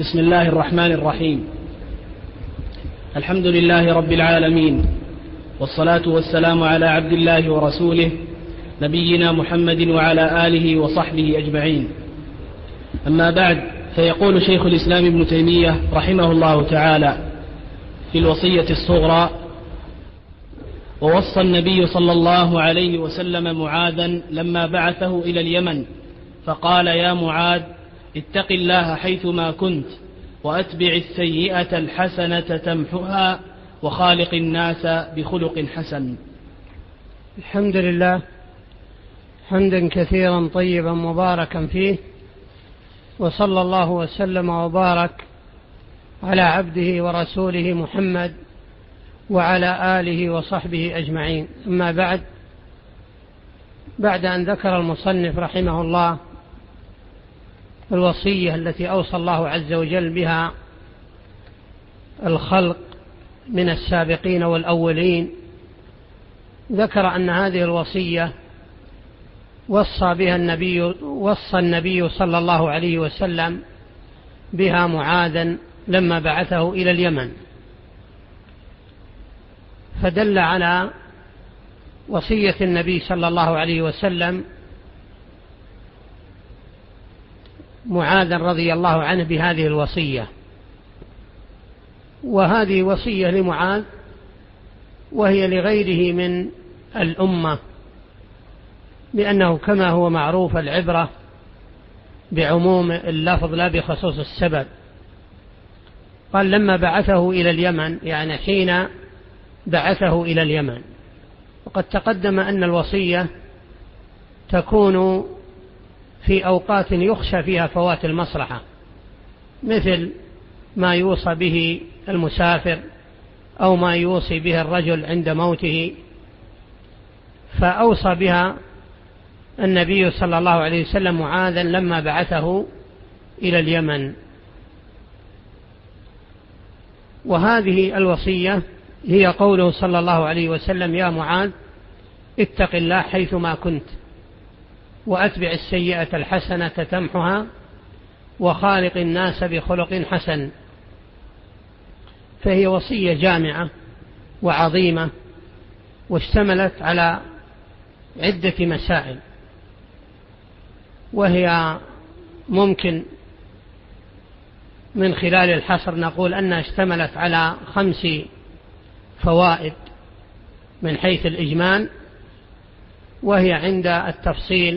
بسم الله الرحمن الرحيم. الحمد لله رب العالمين، والصلاة والسلام على عبد الله ورسوله نبينا محمد وعلى آله وصحبه أجمعين. أما بعد، فيقول شيخ الإسلام ابن تيمية رحمه الله تعالى في الوصية الصغرى: ووصى النبي صلى الله عليه وسلم معاذا لما بعثه إلى اليمن فقال: يا معاذ، اتق الله حيثما كنت، وأتبع السيئة الحسنة تمحها، وخالق الناس بخلق حسن. الحمد لله حمدا كثيرا طيبا مباركا فيه، وصلى الله وسلم وبارك على عبده ورسوله محمد وعلى آله وصحبه أجمعين. أما بعد أن ذكر المصنف رحمه الله الوصية التي أوصى الله عز وجل بها الخلق من السابقين والأولين، ذكر أن هذه الوصية وصى النبي صلى الله عليه وسلم بها معاذا لما بعثه إلى اليمن، فدل على وصية النبي صلى الله عليه وسلم معاذ رضي الله عنه بهذه الوصية. وهذه وصية لمعاذ، وهي لغيره من الأمة، لأنه كما هو معروف العبرة بعموم اللفظ لا بخصوص السبب. قال لما بعثه إلى اليمن، يعني حين بعثه إلى اليمن. وقد تقدم أن الوصية تكون في أوقات يخشى فيها فوات المصلحة، مثل ما يوصى به المسافر أو ما يوصي به الرجل عند موته، فأوصى بها النبي صلى الله عليه وسلم معاذا لما بعثه إلى اليمن. وهذه الوصية هي قوله صلى الله عليه وسلم: يا معاذ، اتق الله حيثما كنت، وأتبع السيئة الحسنة تمحها، وخالق الناس بخلق حسن. فهي وصية جامعة وعظيمة، واشتملت على عدة مسائل، وهي ممكن من خلال الحصر نقول أنها اشتملت على 5 فوائد من حيث الإجمال، وهي عند التفصيل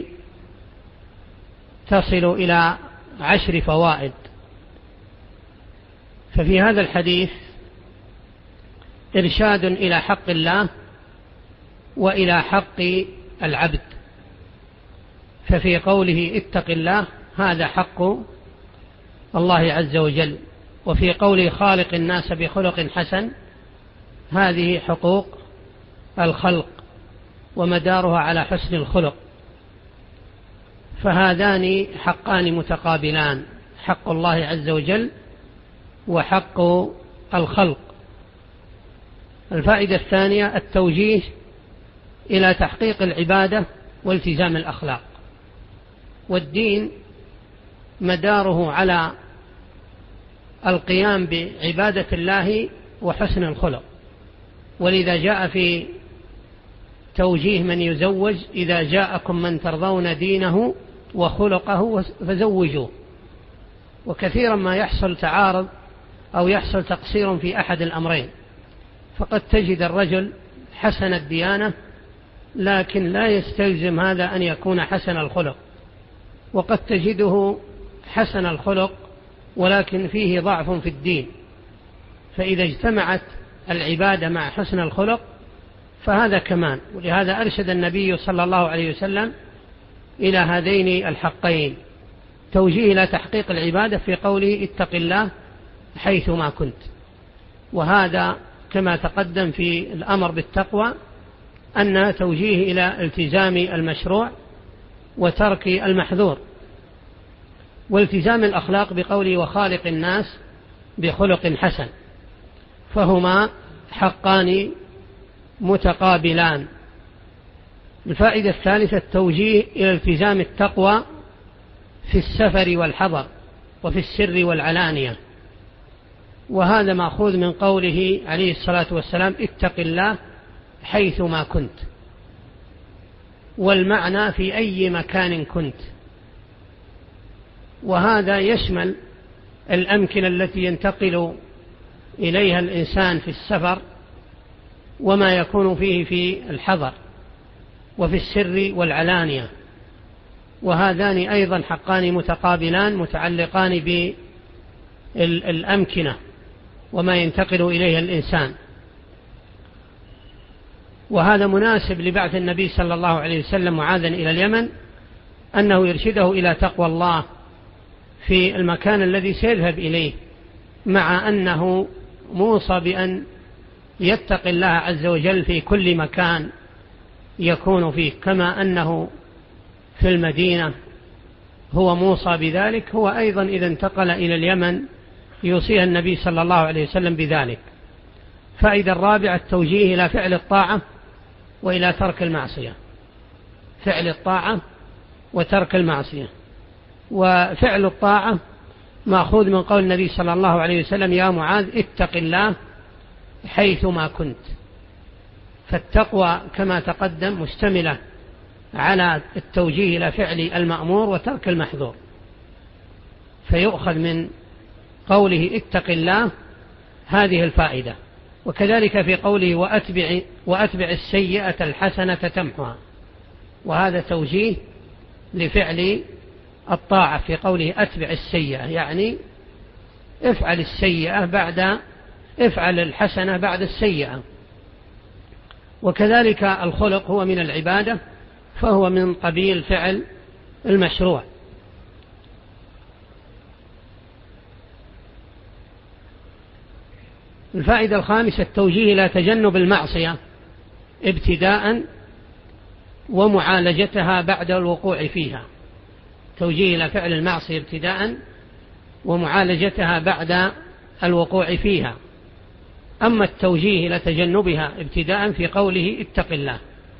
تصل إلى 10 فوائد. ففي هذا الحديث إرشاد إلى حق الله وإلى حق العبد. ففي قوله اتق الله هذا حق الله عز وجل، وفي قوله خالق الناس بخلق حسن هذه حقوق الخلق ومدارها على حسن الخلق. فهذان حقان متقابلان، حق الله عز وجل وحق الخلق. الفائدة الثانية التوجيه إلى تحقيق العبادة والتزام الأخلاق. والدين مداره على القيام بعبادة الله وحسن الخلق، ولذا جاء في توجيه من يزوج: إذا جاءكم من ترضون دينه وخلقه فزوجوه. وكثيرا ما يحصل تعارض أو يحصل تقصير في أحد الأمرين، فقد تجد الرجل حسن الديانة لكن لا يستلزم هذا أن يكون حسن الخلق، وقد تجده حسن الخلق ولكن فيه ضعف في الدين. فإذا اجتمعت العبادة مع حسن الخلق فهذا كمان. ولهذا أرشد النبي صلى الله عليه وسلم إلى هذين الحقين: توجيه إلى تحقيق العبادة في قوله اتق الله حيثما كنت، وهذا كما تقدم في الأمر بالتقوى أن توجيه إلى التزام المشروع وترك المحذور، والتزام الأخلاق بقوله وخالق الناس بخلق حسن. فهما حقان متقابلان. الفائدة الثالثة التوجيه إلى التزام التقوى في السفر والحضر، وفي السر والعلانية. وهذا مأخوذ من قوله عليه الصلاة والسلام اتق الله حيثما كنت، والمعنى في أي مكان كنت. وهذا يشمل الأمكنة التي ينتقل إليها الإنسان في السفر، وما يكون فيه في الحضر، وفي السر والعلانية. وهذان أيضا حقان متقابلان متعلقان بالأمكنة وما ينتقل إليها الإنسان. وهذا مناسب لبعث النبي صلى الله عليه وسلم معاذا إلى اليمن، أنه يرشده إلى تقوى الله في المكان الذي سيذهب إليه، مع أنه موصى بأن يتقي الله عز وجل في كل مكان يكون فيه، كما أنه في المدينة هو موصى بذلك، هو أيضا إذا انتقل إلى اليمن يوصيها النبي صلى الله عليه وسلم بذلك. فائدة الرابعة التوجيه إلى فعل الطاعة وإلى ترك المعصية، فعل الطاعة وترك المعصية. وفعل الطاعة مأخوذ من قول النبي صلى الله عليه وسلم يا معاذ اتق الله حيثما كنت. فالتقوى كما تقدم مشتملة على التوجيه إلى فعل المأمور وترك المحظور، فيؤخذ من قوله اتق الله هذه الفائدة. وكذلك في قوله وأتبع السيئة الحسنة تمحها، وهذا توجيه لفعل الطاعة في قوله أتبع السيئة، يعني افعل الحسنة بعد السيئة. وكذلك الخلق هو من العبادة، فهو من قبيل فعل المشروع. الفائدة الخامسة التوجيه إلى تجنب المعصية ابتداء ومعالجتها بعد الوقوع فيها، توجيه إلى فعل المعصية ابتداء ومعالجتها بعد الوقوع فيها. أما التوجيه إلى تجنبها ابتداء في قوله اتق الله.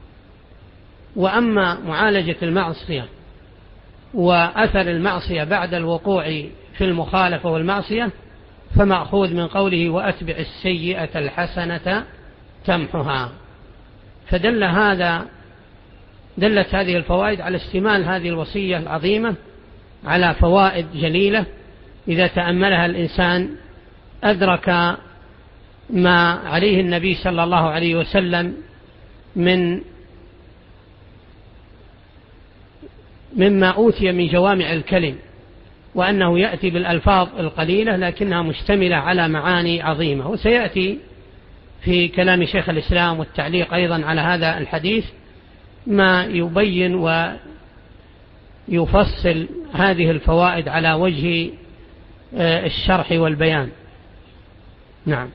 وأما معالجة المعصية وأثر المعصية بعد الوقوع في المخالفة والمعصية فمأخوذ من قوله وأتبع السيئة الحسنة تمحها. دلت هذه الفوائد على اشتمال هذه الوصية العظيمة على فوائد جليلة إذا تأملها الإنسان أدرك ما عليه النبي صلى الله عليه وسلم مما أوتي من جوامع الكلم، وأنه يأتي بالألفاظ القليلة لكنها مشتملة على معاني عظيمة. وسيأتي في كلام شيخ الإسلام والتعليق أيضا على هذا الحديث ما يبين ويفصل هذه الفوائد على وجه الشرح والبيان. نعم.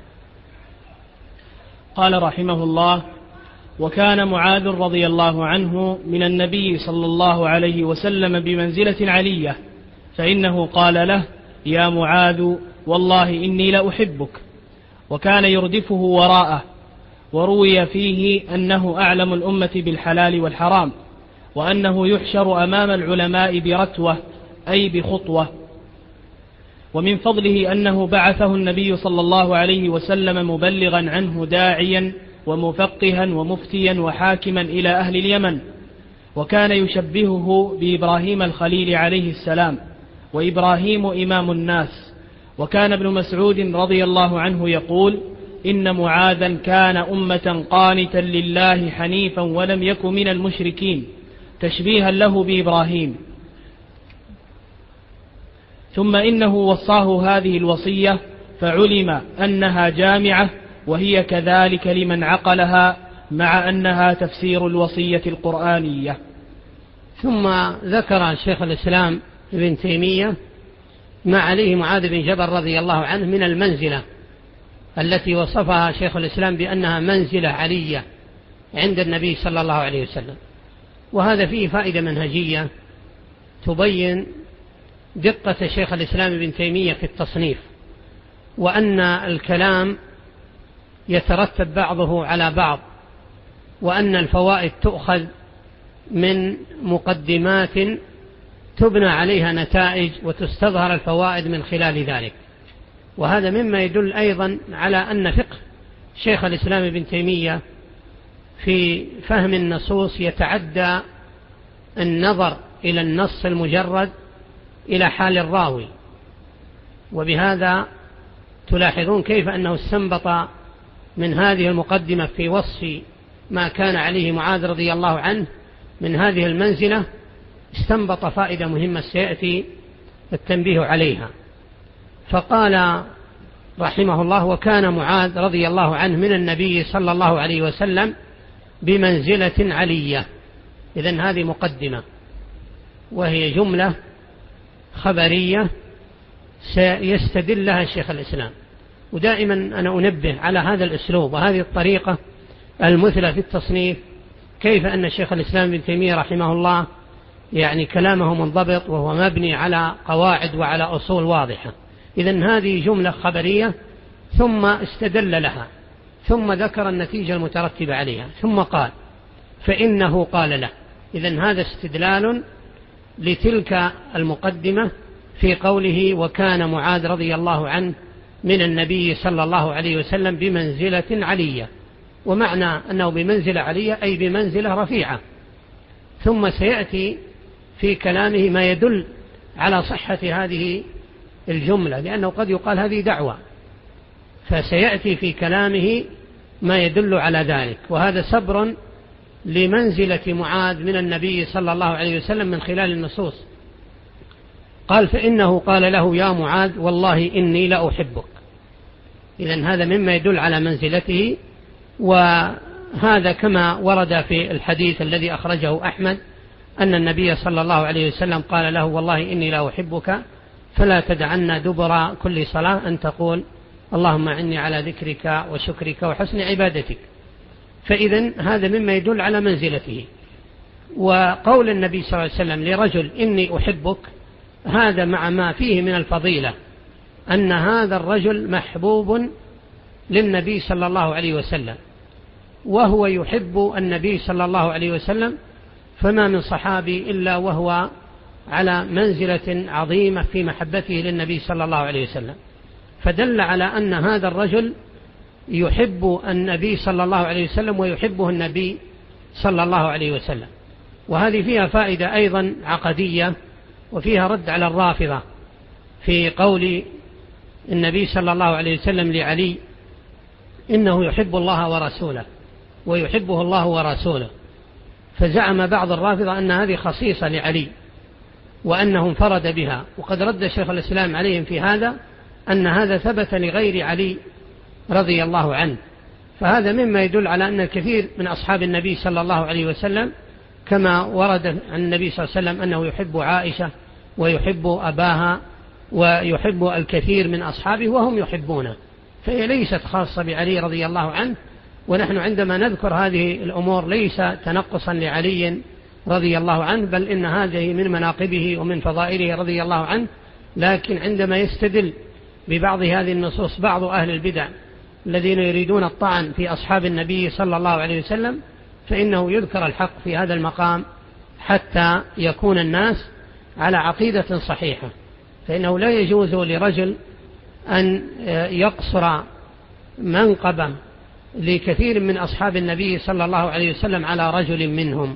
قال رحمه الله: وكان معاذ رضي الله عنه من النبي صلى الله عليه وسلم بمنزلة علية، فإنه قال له: يا معاذ والله إني لأحبك. وكان يردفه وراءه. وروي فيه أنه أعلم الأمة بالحلال والحرام، وأنه يحشر أمام العلماء برتوة أي بخطوة. ومن فضله أنه بعثه النبي صلى الله عليه وسلم مبلغا عنه داعيا ومفقها ومفتيا وحاكما إلى أهل اليمن. وكان يشبهه بإبراهيم الخليل عليه السلام، وإبراهيم إمام الناس. وكان ابن مسعود رضي الله عنه يقول: إن معاذا كان أمة قانتا لله حنيفا ولم يك من المشركين، تشبيها له بإبراهيم. ثم إنه وصاه هذه الوصية فعلم أنها جامعة، وهي كذلك لمن عقلها، مع أنها تفسير الوصية القرآنية. ثم ذكر شيخ الإسلام ابن تيمية ما عليه معاذ بن جبل رضي الله عنه من المنزلة التي وصفها شيخ الإسلام بأنها منزلة علية عند النبي صلى الله عليه وسلم. وهذا فيه فائدة منهجية تبين دقة شيخ الإسلام ابن تيمية في التصنيف، وأن الكلام يترتب بعضه على بعض، وأن الفوائد تؤخذ من مقدمات تبنى عليها نتائج وتستظهر الفوائد من خلال ذلك. وهذا مما يدل أيضا على أن فقه شيخ الإسلام ابن تيمية في فهم النصوص يتعدى النظر إلى النص المجرد إلى حال الراوي. وبهذا تلاحظون كيف أنه استنبط من هذه المقدمة في وصف ما كان عليه معاذ رضي الله عنه من هذه المنزلة، استنبط فائدة مهمة سيأتي التنبيه عليها. فقال رحمه الله: وكان معاذ رضي الله عنه من النبي صلى الله عليه وسلم بمنزلة علية. إذن هذه مقدمة، وهي جملة خبرية سيستدل لها شيخ الإسلام. ودائما أنا أنبه على هذا الأسلوب وهذه الطريقة المثلى في التصنيف، كيف أن شيخ الإسلام ابن تيمية رحمه الله يعني كلامه منضبط وهو مبني على قواعد وعلى أصول واضحة. إذن هذه جملة خبرية ثم استدل لها ثم ذكر النتيجة المترتبة عليها ثم قال فإنه قال له. إذن هذا استدلال لتلك المقدمة في قوله: وكان معاذ رضي الله عنه من النبي صلى الله عليه وسلم بمنزلة علية. ومعنى أنه بمنزلة علية أي بمنزلة رفيعة. ثم سيأتي في كلامه ما يدل على صحة هذه الجملة، لأنه قد يقال هذه دعوة، فسيأتي في كلامه ما يدل على ذلك. وهذا سبر لمنزلة معاذ من النبي صلى الله عليه وسلم من خلال النصوص. قال: فإنه قال له: يا معاذ والله إني لأحبك. إذن هذا مما يدل على منزلته. وهذا كما ورد في الحديث الذي أخرجه أحمد أن النبي صلى الله عليه وسلم قال له: والله إني لأحبك فلا تدعن دبر كل صلاة أن تقول اللهم أعني على ذكرك وشكرك وحسن عبادتك. فإذن هذا مما يدل على منزلته. وقول النبي صلى الله عليه وسلم لرجل إني أحبك، هذا مع ما فيه من الفضيلة أن هذا الرجل محبوب للنبي صلى الله عليه وسلم، وهو يحب النبي صلى الله عليه وسلم، فما من صحابي إلا وهو على منزلة عظيمة في محبته للنبي صلى الله عليه وسلم. فدل على أن هذا الرجل يحب النبي صلى الله عليه وسلم ويحبه النبي صلى الله عليه وسلم. وهذه فيها فائدة أيضا عقدية، وفيها رد على الرافضة في قول النبي صلى الله عليه وسلم لعلي إنه يحب الله ورسوله ويحبه الله ورسوله. فزعم بعض الرافضة أن هذه خصيصة لعلي وأنه انفرد بها، وقد رد شيخ الإسلام عليهم في هذا أن هذا ثبت لغير علي رضي الله عنه. فهذا مما يدل على أن الكثير من أصحاب النبي صلى الله عليه وسلم كما ورد عن النبي صلى الله عليه وسلم أنه يحب عائشة ويحب أباها ويحب الكثير من أصحابه وهم يحبونه، فهي ليست خاصة بعلي رضي الله عنه. ونحن عندما نذكر هذه الأمور ليس تنقصا لعلي رضي الله عنه، بل إن هذه من مناقبه ومن فضائله رضي الله عنه. لكن عندما يستدل ببعض هذه النصوص بعض أهل البدع الذين يريدون الطعن في أصحاب النبي صلى الله عليه وسلم، فإنه يذكر الحق في هذا المقام حتى يكون الناس على عقيدة صحيحة. فإنه لا يجوز لرجل أن يقصر منقبة لكثير من أصحاب النبي صلى الله عليه وسلم على رجل منهم.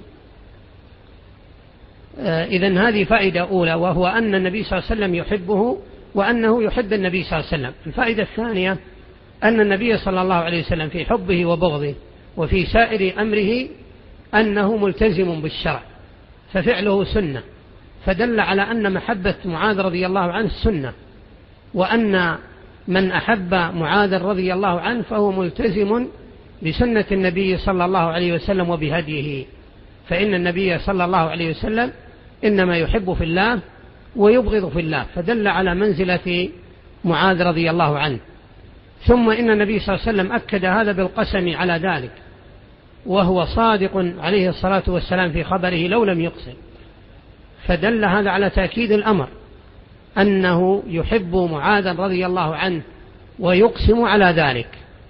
إذن هذه فائدة أولى، وهو أن النبي صلى الله عليه وسلم يحبه وأنه يحب النبي صلى الله عليه وسلم. الفائدة الثانية أن النبي صلى الله عليه وسلم في حبه وبغضه وفي سائر أمره أنه ملتزم بالشرع، ففعله سنة، فدل على أن محبة معاذ رضي الله عنه سنة، وأن من أحب معاذ رضي الله عنه فهو ملتزم بسنة النبي صلى الله عليه وسلم وبهديه. فإن النبي صلى الله عليه وسلم إنما يحب في الله ويبغض في الله، فدل على منزلة معاذ رضي الله عنه. ثم إن النبي صلى الله عليه وسلم أكد هذا بالقسم على ذلك، وهو صادق عليه الصلاة والسلام في خبره لو لم يقسم، فدل هذا على تأكيد الأمر أنه يحب معاذ رضي الله عنه ويقسم على ذلك.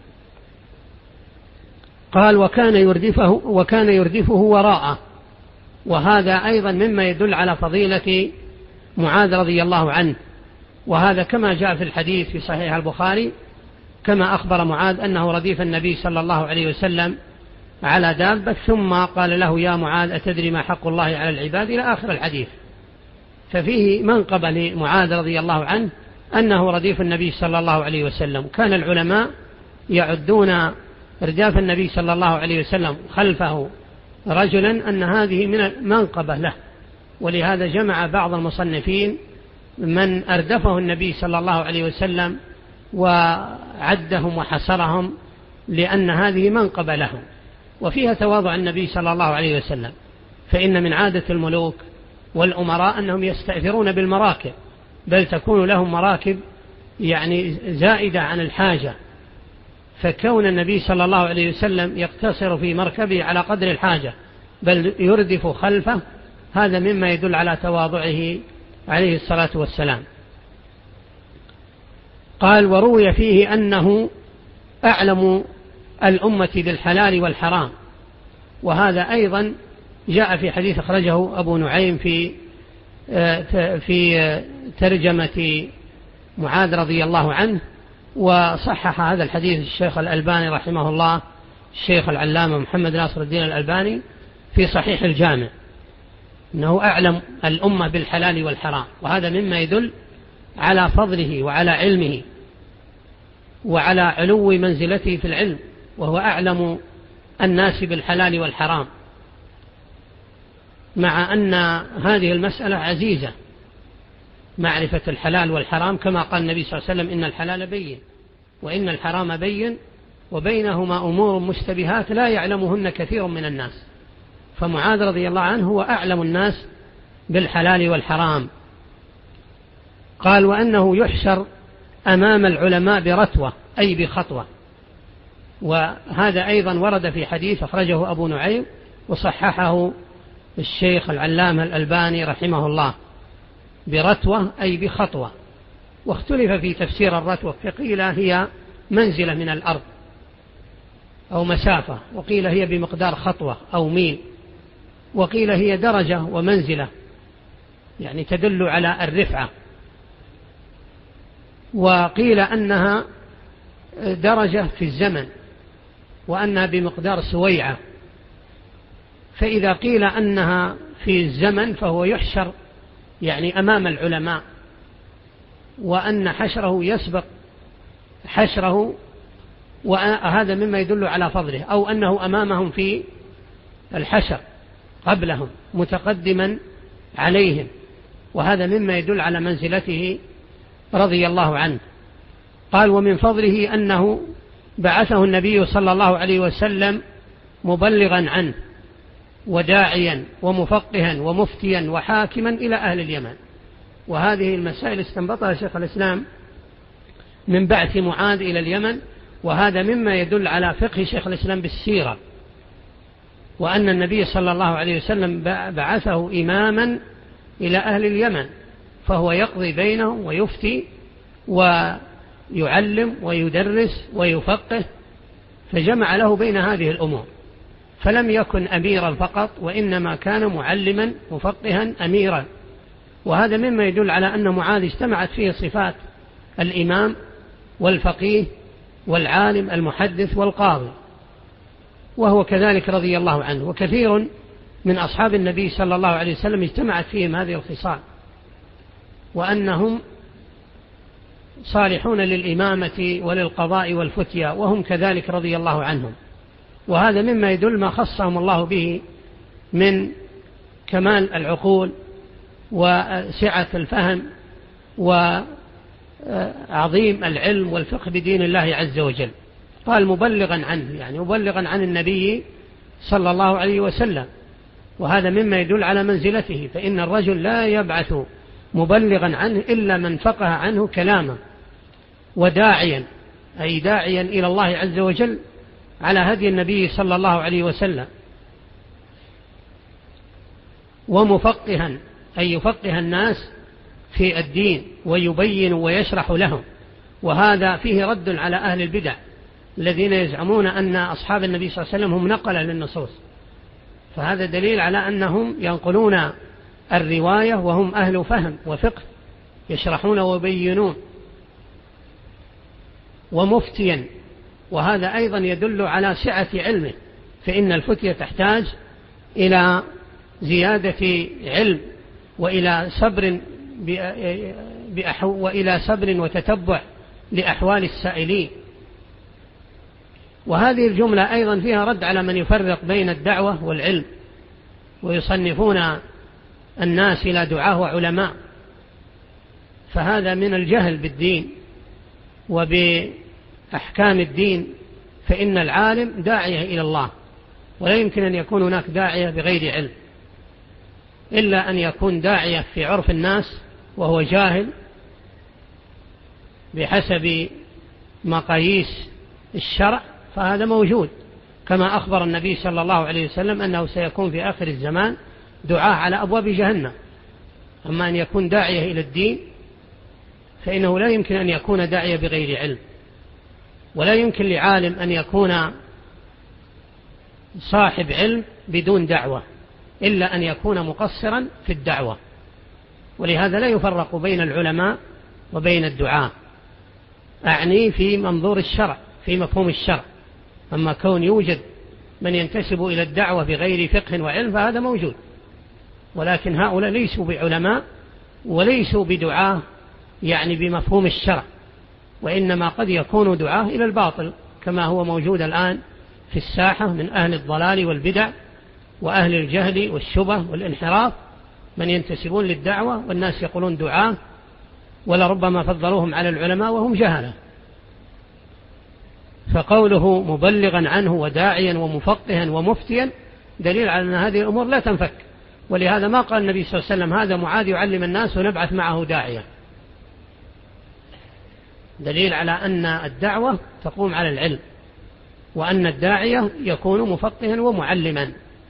قال: وكان يردفه وراءه. وهذا أيضا مما يدل على فضيلة معاذ رضي الله عنه، وهذا كما جاء في الحديث في صحيح البخاري، كما أخبر معاذ أنه رديف النبي صلى الله عليه وسلم على دابة، ثم قال له: يا معاذ أتدري ما حق الله على العباد، إلى آخر الحديث. ففيه منقبة لمعاذ رضي الله عنه أنه رديف النبي صلى الله عليه وسلم. كان العلماء يعدون رداف النبي صلى الله عليه وسلم خلفه رجلا أن هذه من المنقبة له، ولهذا جمع بعض المصنفين من أردفه النبي صلى الله عليه وسلم وعدهم وحصرهم، لأن هذه منقبة لهم، وفيها تواضع النبي صلى الله عليه وسلم. فإن من عادة الملوك والأمراء أنهم يستأثرون بالمراكب، بل تكون لهم مراكب يعني زائدة عن الحاجة، فكون النبي صلى الله عليه وسلم يقتصر في مركبه على قدر الحاجة بل يردف خلفه، هذا مما يدل على تواضعه عليه الصلاة والسلام. قال: وروي فيه أنه أعلم الأمة بالحلال والحرام، وهذا أيضا جاء في حديث أخرجه أبو نعيم في ترجمة معاذ رضي الله عنه، وصحح هذا الحديث الشيخ الألباني رحمه الله، الشيخ العلامة محمد ناصر الدين الألباني في صحيح الجامع، أنه أعلم الأمة بالحلال والحرام، وهذا مما يدل على فضله وعلى علمه وعلى علو منزلته في العلم، وهو أعلم الناس بالحلال والحرام، مع أن هذه المسألة عزيزة، معرفة الحلال والحرام، كما قال النبي صلى الله عليه وسلم: إن الحلال بين وإن الحرام بين وبينهما أمور مشتبهات لا يعلمهن كثير من الناس. فمعاذ رضي الله عنه هو أعلم الناس بالحلال والحرام. قال: وأنه يحشر أمام العلماء برتوة أي بخطوة، وهذا أيضا ورد في حديث أخرجه أبو نعيم وصححه الشيخ العلامة الألباني رحمه الله، برتوة أي بخطوة. واختلف في تفسير الرتوة، فقيل هي منزلة من الأرض أو مسافة، وقيل هي بمقدار خطوة أو ميل، وقيل هي درجة ومنزلة، يعني تدل على الرفعة، وقيل أنها درجة في الزمن، وأنها بمقدار سويعة. فإذا قيل أنها في الزمن فهو يحشر يعني أمام العلماء، وأن حشره يسبق حشره، وهذا مما يدل على فضله، أو أنه أمامهم في الحشر قبلهم متقدما عليهم، وهذا مما يدل على منزلته رضي الله عنه. قال: ومن فضله أنه بعثه النبي صلى الله عليه وسلم مبلغا عنه وداعيا ومفقها ومفتيا وحاكما إلى أهل اليمن. وهذه المسائل استنبطها شيخ الإسلام من بعث معاذ إلى اليمن، وهذا مما يدل على فقه شيخ الإسلام بالسيرة، وأن النبي صلى الله عليه وسلم بعثه إماما إلى أهل اليمن، فهو يقضي بينهم ويفتي ويعلم ويدرس ويفقه، فجمع له بين هذه الأمور، فلم يكن أميرا فقط، وإنما كان معلما مفقها أميرا. وهذا مما يدل على أن معاذ اجتمعت فيه صفات الإمام والفقيه والعالم المحدث والقاضي، وهو كذلك رضي الله عنه. وكثير من أصحاب النبي صلى الله عليه وسلم اجتمعت فيهم هذه الخصال، وأنهم صالحون للإمامة وللقضاء والفتيا، وهم كذلك رضي الله عنهم. وهذا مما يدل ما خصهم الله به من كمال العقول وسعة الفهم وعظيم العلم والفقه بدين الله عز وجل. قال: مبلغا عنه، يعني مبلغا عن النبي صلى الله عليه وسلم، وهذا مما يدل على منزلته، فإن الرجل لا يبعث مبلغا عنه إلا من فقه عنه كلامه، وداعيا أي داعيا إلى الله عز وجل على هدي النبي صلى الله عليه وسلم، ومفقها أي يفقه الناس في الدين ويبين ويشرح لهم. وهذا فيه رد على أهل البدع الذين يزعمون أن أصحاب النبي صلى الله عليه وسلم هم نقلة للنصوص، فهذا دليل على أنهم ينقلون الرواية وهم أهل فهم وفقه يشرحون ويبينون، ومفتيا، وهذا أيضا يدل على سعة علمه، فإن الفتية تحتاج إلى زيادة علم وإلى صبر وتتبع لأحوال السائلين. وهذه الجملة أيضا فيها رد على من يفرق بين الدعوة والعلم ويصنفون الناس إلى دعاة وعلماء، فهذا من الجهل بالدين وبأحكام الدين، فإن العالم داعية إلى الله، ولا يمكن أن يكون هناك داعية بغير علم، إلا أن يكون داعية في عرف الناس وهو جاهل بحسب مقاييس الشرع، فهذا موجود، كما أخبر النبي صلى الله عليه وسلم أنه سيكون في آخر الزمان دعاة على أبواب جهنم. أما أن يكون داعية إلى الدين فإنه لا يمكن أن يكون داعية بغير علم، ولا يمكن لعالم أن يكون صاحب علم بدون دعوة، إلا أن يكون مقصرا في الدعوة. ولهذا لا يفرق بين العلماء وبين الدعاة، أعني في منظور الشرع، في مفهوم الشرع. أما كون يوجد من ينتسب إلى الدعوة بغير فقه وعلم فهذا موجود، ولكن هؤلاء ليسوا بعلماء وليسوا بدعاة يعني بمفهوم الشرع، وإنما قد يكونوا دعاة إلى الباطل، كما هو موجود الآن في الساحة من أهل الضلال والبدع وأهل الجهل والشبه والانحراف، من ينتسبون للدعوة والناس يقولون دعاة، ولربما فضلوهم على العلماء وهم جهلة. فقوله مبلغا عنه وداعيا ومفقها ومفتيا دليل على أن هذه الأمور لا تنفك. ولهذا ما قال النبي صلى الله عليه وسلم هذا معاذ يعلم الناس ونبعث معه داعية، دليل على أن الدعوة تقوم على العلم، وأن الداعية يكون مفقها ومعلما.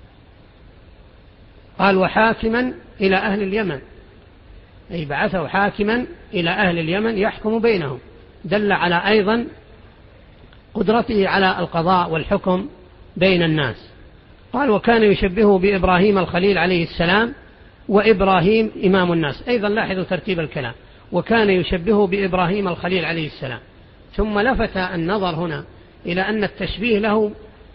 قال وحاكما إلى أهل اليمن، أي بعثه حاكما إلى أهل اليمن يحكم بينهم، دل على أيضا قدرته على القضاء والحكم بين الناس. قال وكان يشبهه بإبراهيم الخليل عليه السلام، وإبراهيم إمام الناس. أيضا لاحظوا ترتيب الكلام، وكان يشبهه بإبراهيم الخليل عليه السلام. ثم لفت النظر هنا إلى أن التشبيه له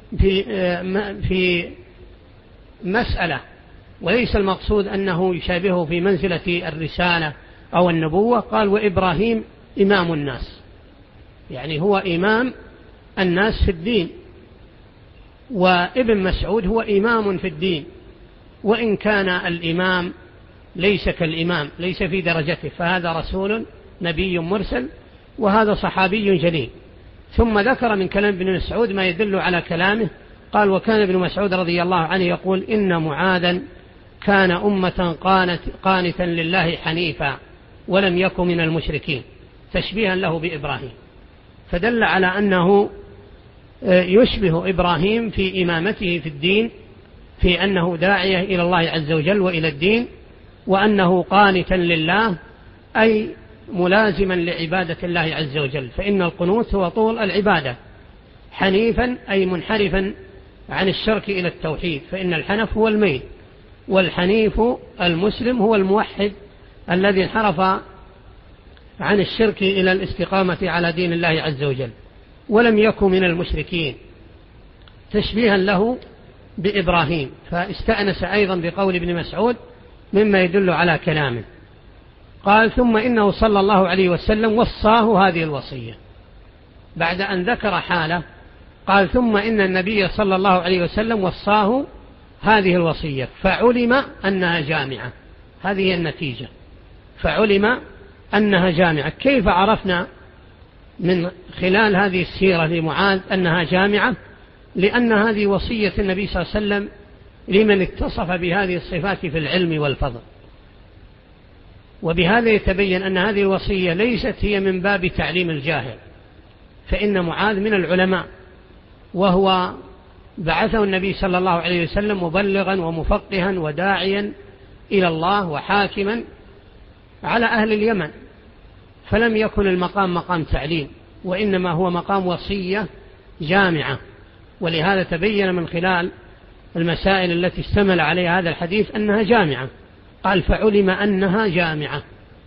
في مسألة، وليس المقصود أنه يشابهه في منزلة الرسالة أو النبوة. قال وإبراهيم إمام الناس، يعني هو إمام الناس في الدين، وابن مسعود هو إمام في الدين، وإن كان الإمام ليس كالإمام، ليس في درجته، فهذا رسول نبي مرسل وهذا صحابي جليل. ثم ذكر من كلام ابن مسعود ما يدل على كلامه. قال وكان ابن مسعود رضي الله عنه يقول إن معاذا كان أمة قانتا لله حنيفا ولم يكن من المشركين، تشبيها له بإبراهيم، فدل على أنه يشبه إبراهيم في إمامته في الدين، في أنه داعية إلى الله عز وجل وإلى الدين، وأنه قانتا لله أي ملازما لعبادة الله عز وجل، فإن القنوت هو طول العبادة. حنيفا أي منحرفا عن الشرك إلى التوحيد، فإن الحنف هو الميل، والحنيف المسلم هو الموحد الذي انحرف عن الشرك إلى الاستقامة على دين الله عز وجل، ولم يكن من المشركين، تشبيها له بإبراهيم. فاستأنس أيضا بقول ابن مسعود مما يدل على كلامه. قال ثم إنه صلى الله عليه وسلم وصاه هذه الوصية، بعد أن ذكر حاله قال ثم إن النبي صلى الله عليه وسلم وصاه هذه الوصية فعلم أنها جامعة. هذه هي النتيجة، فعلم أنها جامعة. كيف عرفنا من خلال هذه السيرة لمعاذ أنها جامعة؟ لأن هذه وصية النبي صلى الله عليه وسلم لمن اتصف بهذه الصفات في العلم والفضل. وبهذا يتبين أن هذه الوصية ليست هي من باب تعليم الجاهل، فإن معاذ من العلماء، وهو بعثه النبي صلى الله عليه وسلم مبلغا ومفقها وداعيا إلى الله وحاكما على أهل اليمن، فلم يكن المقام مقام تعليم، وإنما هو مقام وصية جامعة. ولهذا تبين من خلال المسائل التي اشتمل عليها هذا الحديث أنها جامعة، قال فعلم أنها جامعة.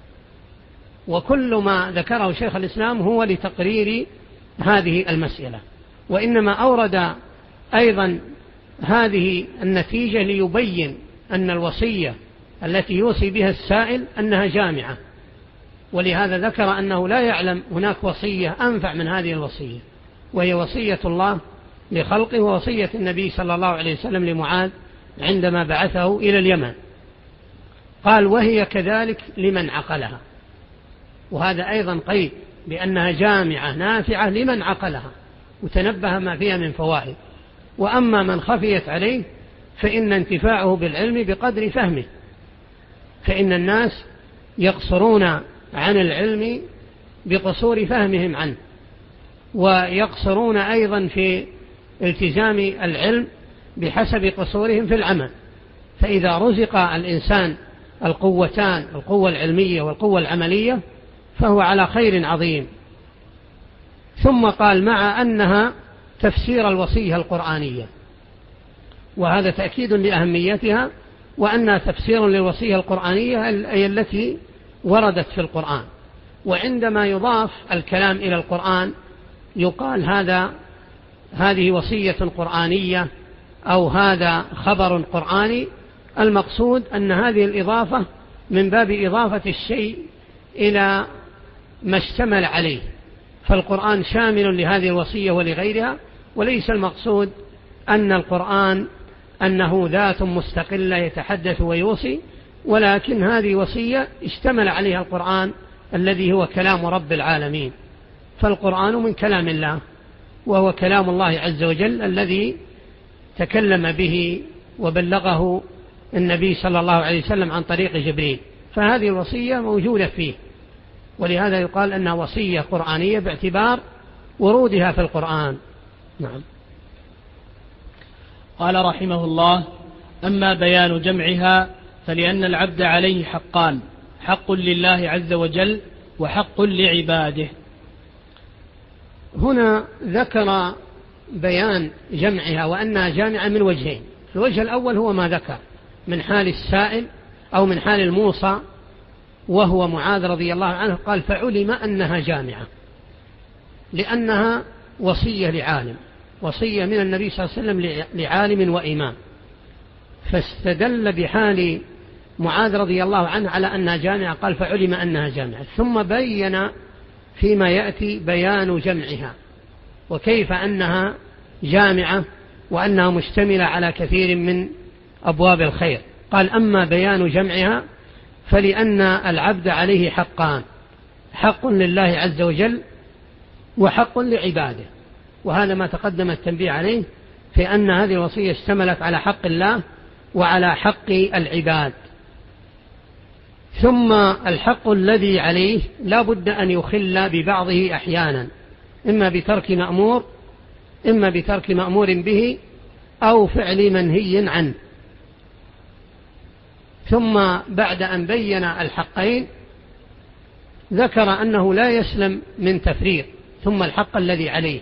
وكل ما ذكره شيخ الإسلام هو لتقرير هذه المسألة، وإنما أورد أيضا هذه النتيجة ليبين أن الوصية التي يوصي بها السائل أنها جامعة، ولهذا ذكر أنه لا يعلم هناك وصية أنفع من هذه الوصية، وهي وصية الله لخلقه ووصية النبي صلى الله عليه وسلم لمعاذ عندما بعثه إلى اليمن. قال وهي كذلك لمن عقلها، وهذا أيضا قيد بأنها جامعة نافعة لمن عقلها وتنبه ما فيها من فوائد. وأما من خفيت عليه فإن انتفاعه بالعلم بقدر فهمه، فإن الناس يقصرون عن العلم بقصور فهمهم عنه، ويقصرون أيضا في التزام العلم بحسب قصورهم في العمل. فإذا رزق الإنسان القوتان، القوة العلمية والقوة العملية، فهو على خير عظيم. ثم قال مع أنها تفسير الوصية القرآنية، وهذا تأكيد لأهميتها، وأنها تفسير للوصية القرآنية أي التي وردت في القرآن. وعندما يضاف الكلام إلى القرآن يقال هذه وصية قرآنية أو هذا خبر قرآني. المقصود أن هذه الإضافة من باب إضافة الشيء إلى ما اشتمل عليه، فالقرآن شامل لهذه الوصية ولغيرها، وليس المقصود أن القرآن أنه ذات مستقلة يتحدث ويوصي، ولكن هذه وصية اشتمل عليها القرآن الذي هو كلام رب العالمين. فالقرآن من كلام الله، وهو كلام الله عز وجل الذي تكلم به وبلغه النبي صلى الله عليه وسلم عن طريق جبريل، فهذه الوصية موجودة فيه، ولهذا يقال أنها وصية قرآنية باعتبار ورودها في القرآن. نعم. قال رحمه الله: أما بيان جمعها فلأن العبد عليه حقان، حق لله عز وجل وحق لعباده. هنا ذكر بيان جمعها وأنها جامعة من وجهين. الوجه الأول هو ما ذكر من حال السائل أو من حال الموصى وهو معاذ رضي الله عنه، قال فعلم أنها جامعة لأنها وصية لعالم، وصية من النبي صلى الله عليه وسلم لعالم وإمام، فاستدل بحال معاذ رضي الله عنه على أنها جامعة، قال فعلم أنها جامعة. ثم بين فيما يأتي بيان جمعها وكيف أنها جامعة وأنها مشتملة على كثير من أبواب الخير. قال أما بيان جمعها فلأن العبد عليه حقان، حق لله عز وجل وحق لعباده، وهذا ما تقدم التنبيه عليه في أن هذه الوصية اشتملت على حق الله وعلى حق العباد. ثم الحق الذي عليه لا بد أن يخل ببعضه أحيانا، إما بترك مأمور به أو فعل منهي عنه. ثم بعد أن بين الحقين ذكر أنه لا يسلم من تفريط. ثم الحق الذي عليه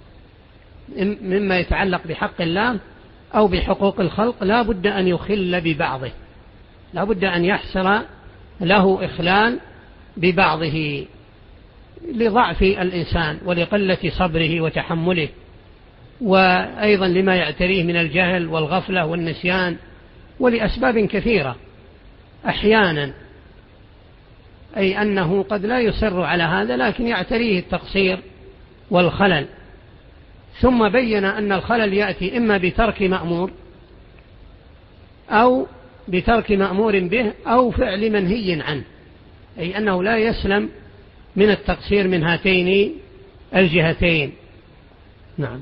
مما يتعلق بحق الله أو بحقوق الخلق لا بد أن يخل ببعضه، لا بد أن يحصل له إخلال ببعضه لضعف الإنسان ولقلة صبره وتحمله، وأيضا لما يعتريه من الجهل والغفلة والنسيان، ولأسباب كثيرة أحيانا، أي أنه قد لا يصر على هذا لكن يعتريه التقصير والخلل. ثم بين أن الخلل يأتي إما بترك مأمور أو بترك مأمور به أو فعل منهي عنه، أي أنه لا يسلم من التقصير من هاتين الجهتين. نعم.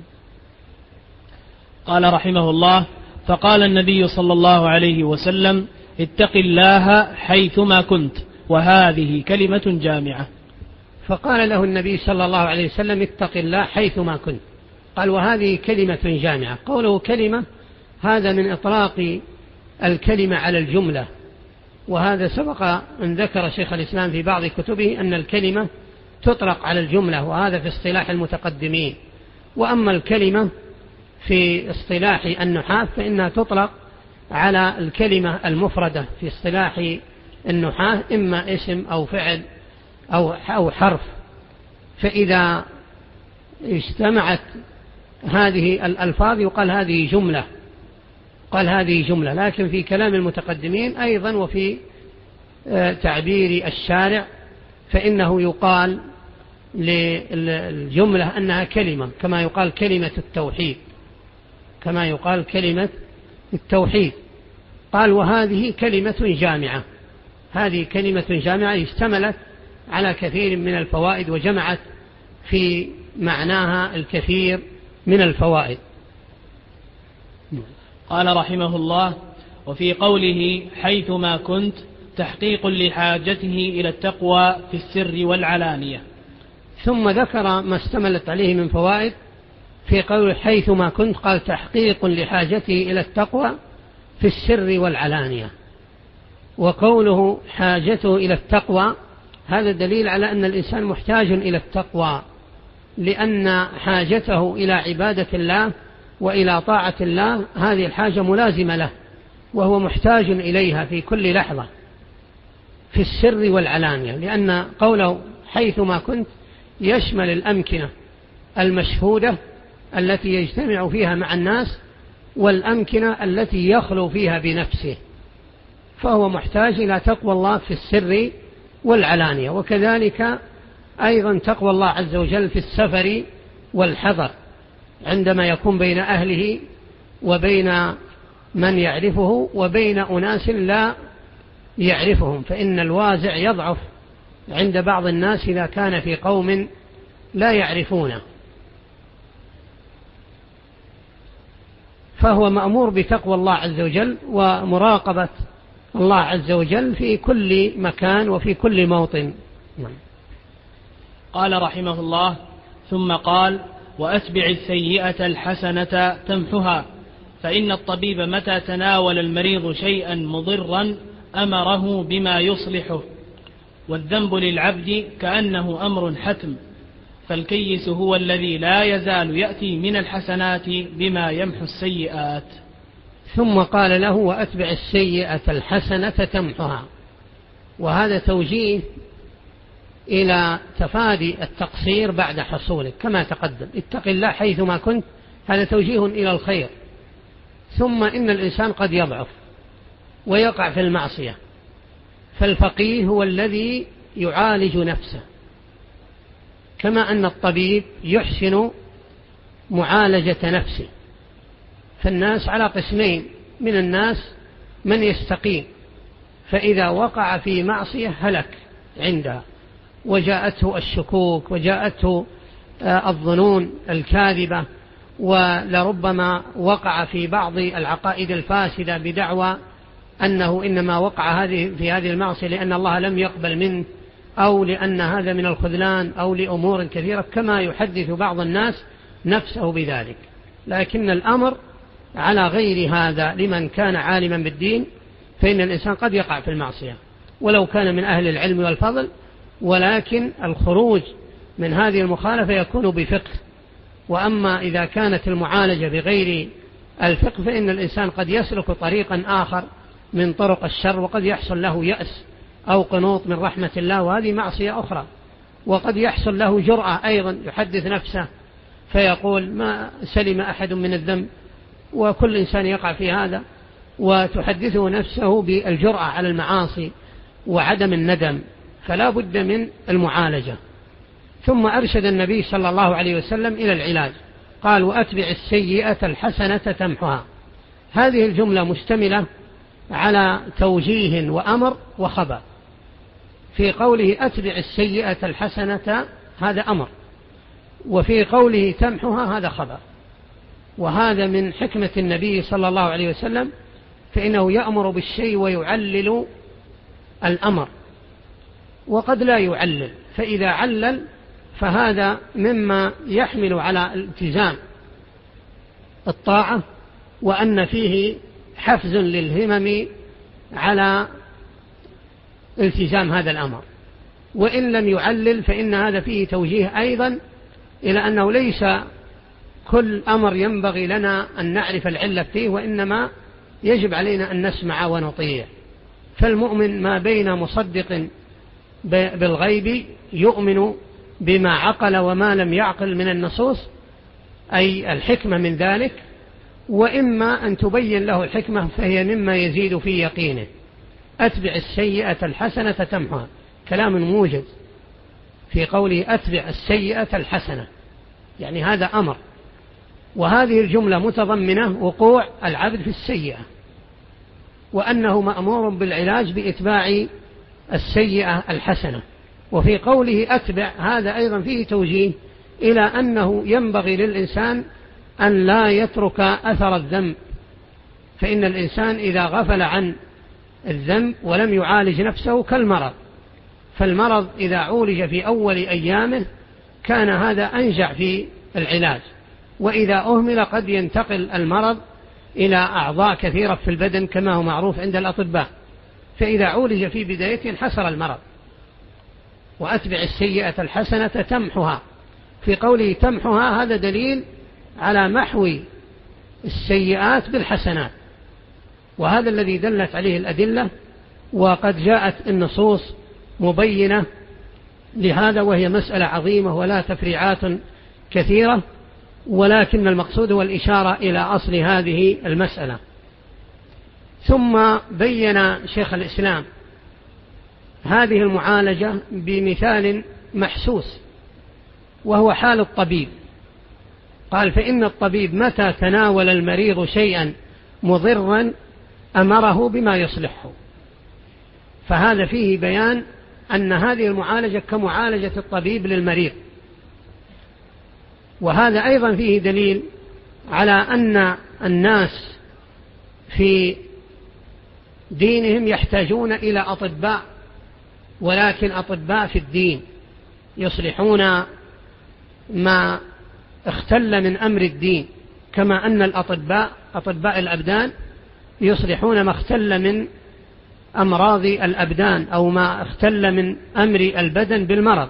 قال رحمه الله: فقال النبي صلى الله عليه وسلم: اتق الله حيثما كنت، وهذه كلمة جامعة. فقال له النبي صلى الله عليه وسلم: اتق الله حيثما كنت. قال وهذه كلمة جامعة. قوله كلمة هذا من إطلاق الكلمة على الجملة، وهذا سبق أن ذكر شيخ الإسلام في بعض كتبه أن الكلمة تطلق على الجملة، وهذا في اصطلاح المتقدمين. وأما الكلمة في اصطلاح النحاة فإنها تطلق على الكلمة المفردة في اصطلاح النحاة إما اسم أو فعل أو حرف. فإذا اجتمعت هذه الألفاظ يقال هذه جملة، قال هذه جملة. لكن في كلام المتقدمين أيضا وفي تعبير الشارع فإنه يقال للجملة أنها كلمة، كما يقال كلمة التوحيد، كما يقال كلمة التوحيد. قال وهذه كلمة جامعة، هذه كلمة جامعة اشتملت على كثير من الفوائد وجمعت في معناها الكثير من الفوائد. قال رحمه الله: وفي قوله حيثما كنت تحقيق لحاجته إلى التقوى في السر والعلانية. ثم ذكر ما اشتملت عليه من فوائد في قوله حيثما كنت، قال تحقيق لحاجته إلى التقوى في السر والعلانية. وقوله حاجته إلى التقوى هذا دليل على أن الإنسان محتاج إلى التقوى، لأن حاجته إلى عبادة الله وإلى طاعة الله هذه الحاجة ملازمة له، وهو محتاج إليها في كل لحظة في السر والعلانية، لأن قوله حيثما كنت يشمل الأمكنة المشهودة التي يجتمع فيها مع الناس والأمكنة التي يخلو فيها بنفسه، فهو محتاج إلى تقوى الله في السر والعلانية. وكذلك أيضا تقوى الله عز وجل في السفر والحضر، عندما يكون بين أهله وبين من يعرفه وبين أناس لا يعرفهم، فإن الوازع يضعف عند بعض الناس إذا كان في قوم لا يعرفونه، فهو مأمور بتقوى الله عز وجل ومراقبة الله عز وجل في كل مكان وفي كل موطن. قال رحمه الله: ثم قال: وأتبع السيئة الحسنة تمحها، فإن الطبيب متى تناول المريض شيئا مضرا أمره بما يصلحه، والذنب للعبد كأنه أمر حتم، فالكيس هو الذي لا يزال يأتي من الحسنات بما يمحو السيئات. ثم قال له: وأتبع السيئة الحسنة تمحها، وهذا توجيه إلى تفادي التقصير بعد حصوله كما تقدم. اتق الله حيثما كنت، هذا توجيه إلى الخير. ثم إن الإنسان قد يضعف ويقع في المعصية، فالفقيه هو الذي يعالج نفسه، كما أن الطبيب يحسن معالجة نفسه. فالناس على قسمين: من الناس من يستقيم، فإذا وقع في معصية هلك عندها وجاءته الشكوك وجاءته الظنون الكاذبة، ولربما وقع في بعض العقائد الفاسدة بدعوى أنه إنما وقع في هذه المعصية لأن الله لم يقبل منه، أو لأن هذا من الخذلان، أو لأمور كثيرة، كما يحدث بعض الناس نفسه بذلك. لكن الأمر على غير هذا لمن كان عالما بالدين، فإن الإنسان قد يقع في المعصية ولو كان من أهل العلم والفضل، ولكن الخروج من هذه المخالفة يكون بفقه. وأما إذا كانت المعالجة بغير الفقه فإن الإنسان قد يسلك طريقا آخر من طرق الشر، وقد يحصل له يأس أو قنوط من رحمة الله، وهذه معصية أخرى. وقد يحصل له جرأة أيضا، يحدث نفسه فيقول ما سلم أحد من الذنب، وكل إنسان يقع في هذا، وتحدثه نفسه بالجرأة على المعاصي وعدم الندم. فلا بد من المعالجة. ثم أرشد النبي صلى الله عليه وسلم إلى العلاج، قال: وأتبع السيئة الحسنة تمحها. هذه الجملة مشتملة على توجيه وأمر وخبر. في قوله أتبع السيئة الحسنة هذا أمر، وفي قوله تمحها هذا خبر. وهذا من حكمة النبي صلى الله عليه وسلم، فإنه يأمر بالشيء ويعلل الأمر، وقد لا يعلل، فإذا علل فهذا مما يحمل على التزام الطاعة، وأن فيه حفز للهمم على التزام هذا الأمر. وإن لم يعلل فإن هذا فيه توجيه أيضا إلى أنه ليس كل أمر ينبغي لنا أن نعرف العلة فيه، وإنما يجب علينا أن نسمع ونطيع. فالمؤمن ما بين مصدق بالغيب يؤمن بما عقل وما لم يعقل من النصوص، أي الحكمة من ذلك، وإما أن تبين له الحكمة فهي مما يزيد في يقينه. أتبع السيئة الحسنة تمحها، كلام موجز في قوله أتبع السيئة الحسنة، يعني هذا أمر، وهذه الجملة متضمنة وقوع العبد في السيئة، وأنه مأمور بالعلاج بإتباع السيئة الحسنة. وفي قوله أتبع هذا أيضا فيه توجيه إلى أنه ينبغي للإنسان أن لا يترك أثر الذنب، فإن الإنسان إذا غفل عن الذنب ولم يعالج نفسه كالمرض، فالمرض إذا عولج في أول أيامه كان هذا أنجع في العلاج، وإذا أهمل قد ينتقل المرض إلى أعضاء كثيرة في البدن كما هو معروف عند الأطباء، فإذا عولج في بدايته انحسر المرض. وأتبع السيئة الحسنة تمحها، في قوله تمحها هذا دليل على محو السيئات بالحسنات، وهذا الذي دلت عليه الأدلة، وقد جاءت النصوص مبينة لهذا، وهي مسألة عظيمة ولا تفريعات كثيرة، ولكن المقصود هو الإشارة إلى أصل هذه المسألة. ثم بين شيخ الإسلام هذه المعالجة بمثال محسوس، وهو حال الطبيب. قال فإن الطبيب متى تناول المريض شيئا مضرا أمره بما يصلحه، فهذا فيه بيان أن هذه المعالجة كمعالجة الطبيب للمريض. وهذا أيضا فيه دليل على أن الناس في دينهم يحتاجون إلى أطباء، ولكن أطباء في الدين يصلحون ما اختل من أمر الدين، كما أن أطباء الأبدان يصلحون ما اختل من أمراض الأبدان أو ما اختل من أمر البدن بالمرض.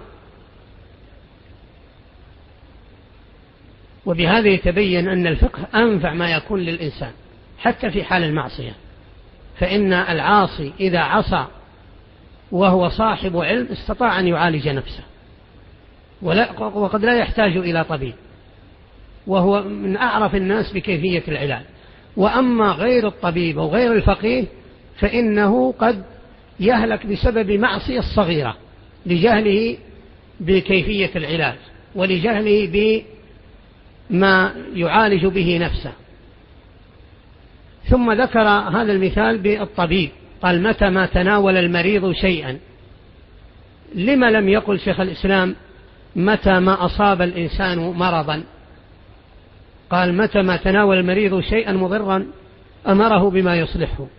وبهذا يتبين أن الفقه أنفع ما يكون للإنسان حتى في حال المعصية، فإن العاصي إذا عصى وهو صاحب علم استطاع أن يعالج نفسه وقد لا يحتاج إلى طبيب، وهو من أعرف الناس بكيفية العلاج. وأما غير الطبيب أو غير الفقيه فإنه قد يهلك بسبب معصية صغيرة لجهله بكيفية العلاج ولجهله بما يعالج به نفسه. ثم ذكر هذا المثال بالطبيب، قال متى ما تناول المريض شيئا. لما لم يقل شيخ الإسلام متى ما أصاب الإنسان مرضا؟ قال متى ما تناول المريض شيئا مضرا أمره بما يصلحه،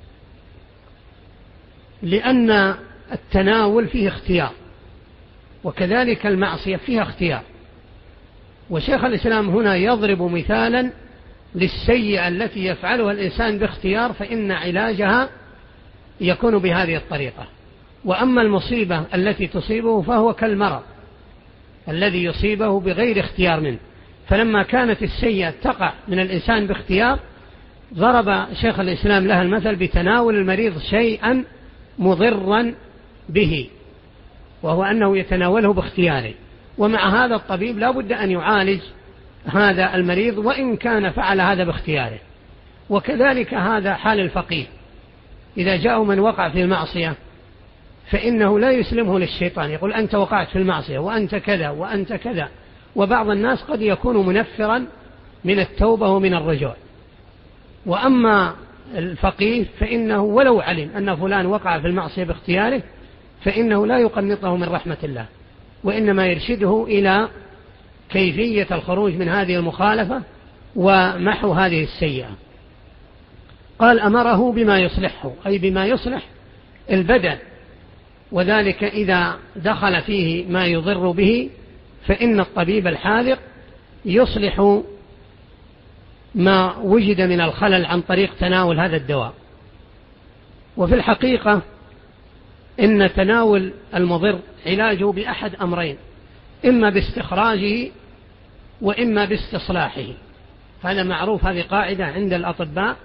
لأن التناول فيه اختيار، وكذلك المعصية فيها اختيار. وشيخ الإسلام هنا يضرب مثالا للسيئة التي يفعلها الإنسان باختيار، فإن علاجها يكون بهذه الطريقة. وأما المصيبة التي تصيبه فهو كالمرض الذي يصيبه بغير اختيار منه. فلما كانت السيئة تقع من الإنسان باختيار ضرب شيخ الإسلام لها المثل بتناول المريض شيئا مضرا به، وهو أنه يتناوله باختياره. ومع هذا الطبيب لا بد أن يعالج هذا المريض وإن كان فعل هذا باختياره. وكذلك هذا حال الفقيه، إذا جاء من وقع في المعصية فإنه لا يسلمه للشيطان، يقول أنت وقعت في المعصية وأنت كذا وأنت كذا. وبعض الناس قد يكون منفرا من التوبة ومن الرجوع. وأما الفقيه فإنه ولو علم أن فلان وقع في المعصية باختياره فإنه لا يقنطه من رحمة الله، وإنما يرشده إلى كيفية الخروج من هذه المخالفة ومحو هذه السيئة. قال أمره بما يصلحه، أي بما يصلح البدن، وذلك إذا دخل فيه ما يضر به فإن الطبيب الحاذق يصلح ما وجد من الخلل عن طريق تناول هذا الدواء. وفي الحقيقة إن تناول المضر علاجه بأحد أمرين، إما باستخراجه وإما باستصلاحه. هذا معروف، هذه قاعدة عند الأطباء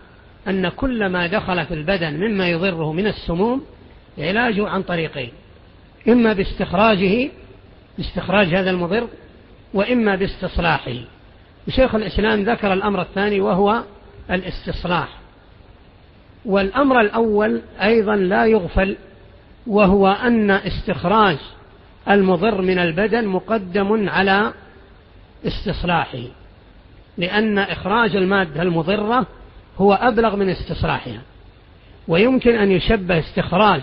أن كل ما دخل في البدن مما يضره من السموم علاجه عن طريقين: إما باستخراج هذا المضر، وإما باستصلاحه. وشيخ الإسلام ذكر الأمر الثاني وهو الاستصلاح. والأمر الأول أيضا لا يغفل، وهو أن استخراج المضر من البدن مقدم على استصلاحه، لأن إخراج المادة المضرة هو أبلغ من استصلاحها. ويمكن أن يشبه استخراج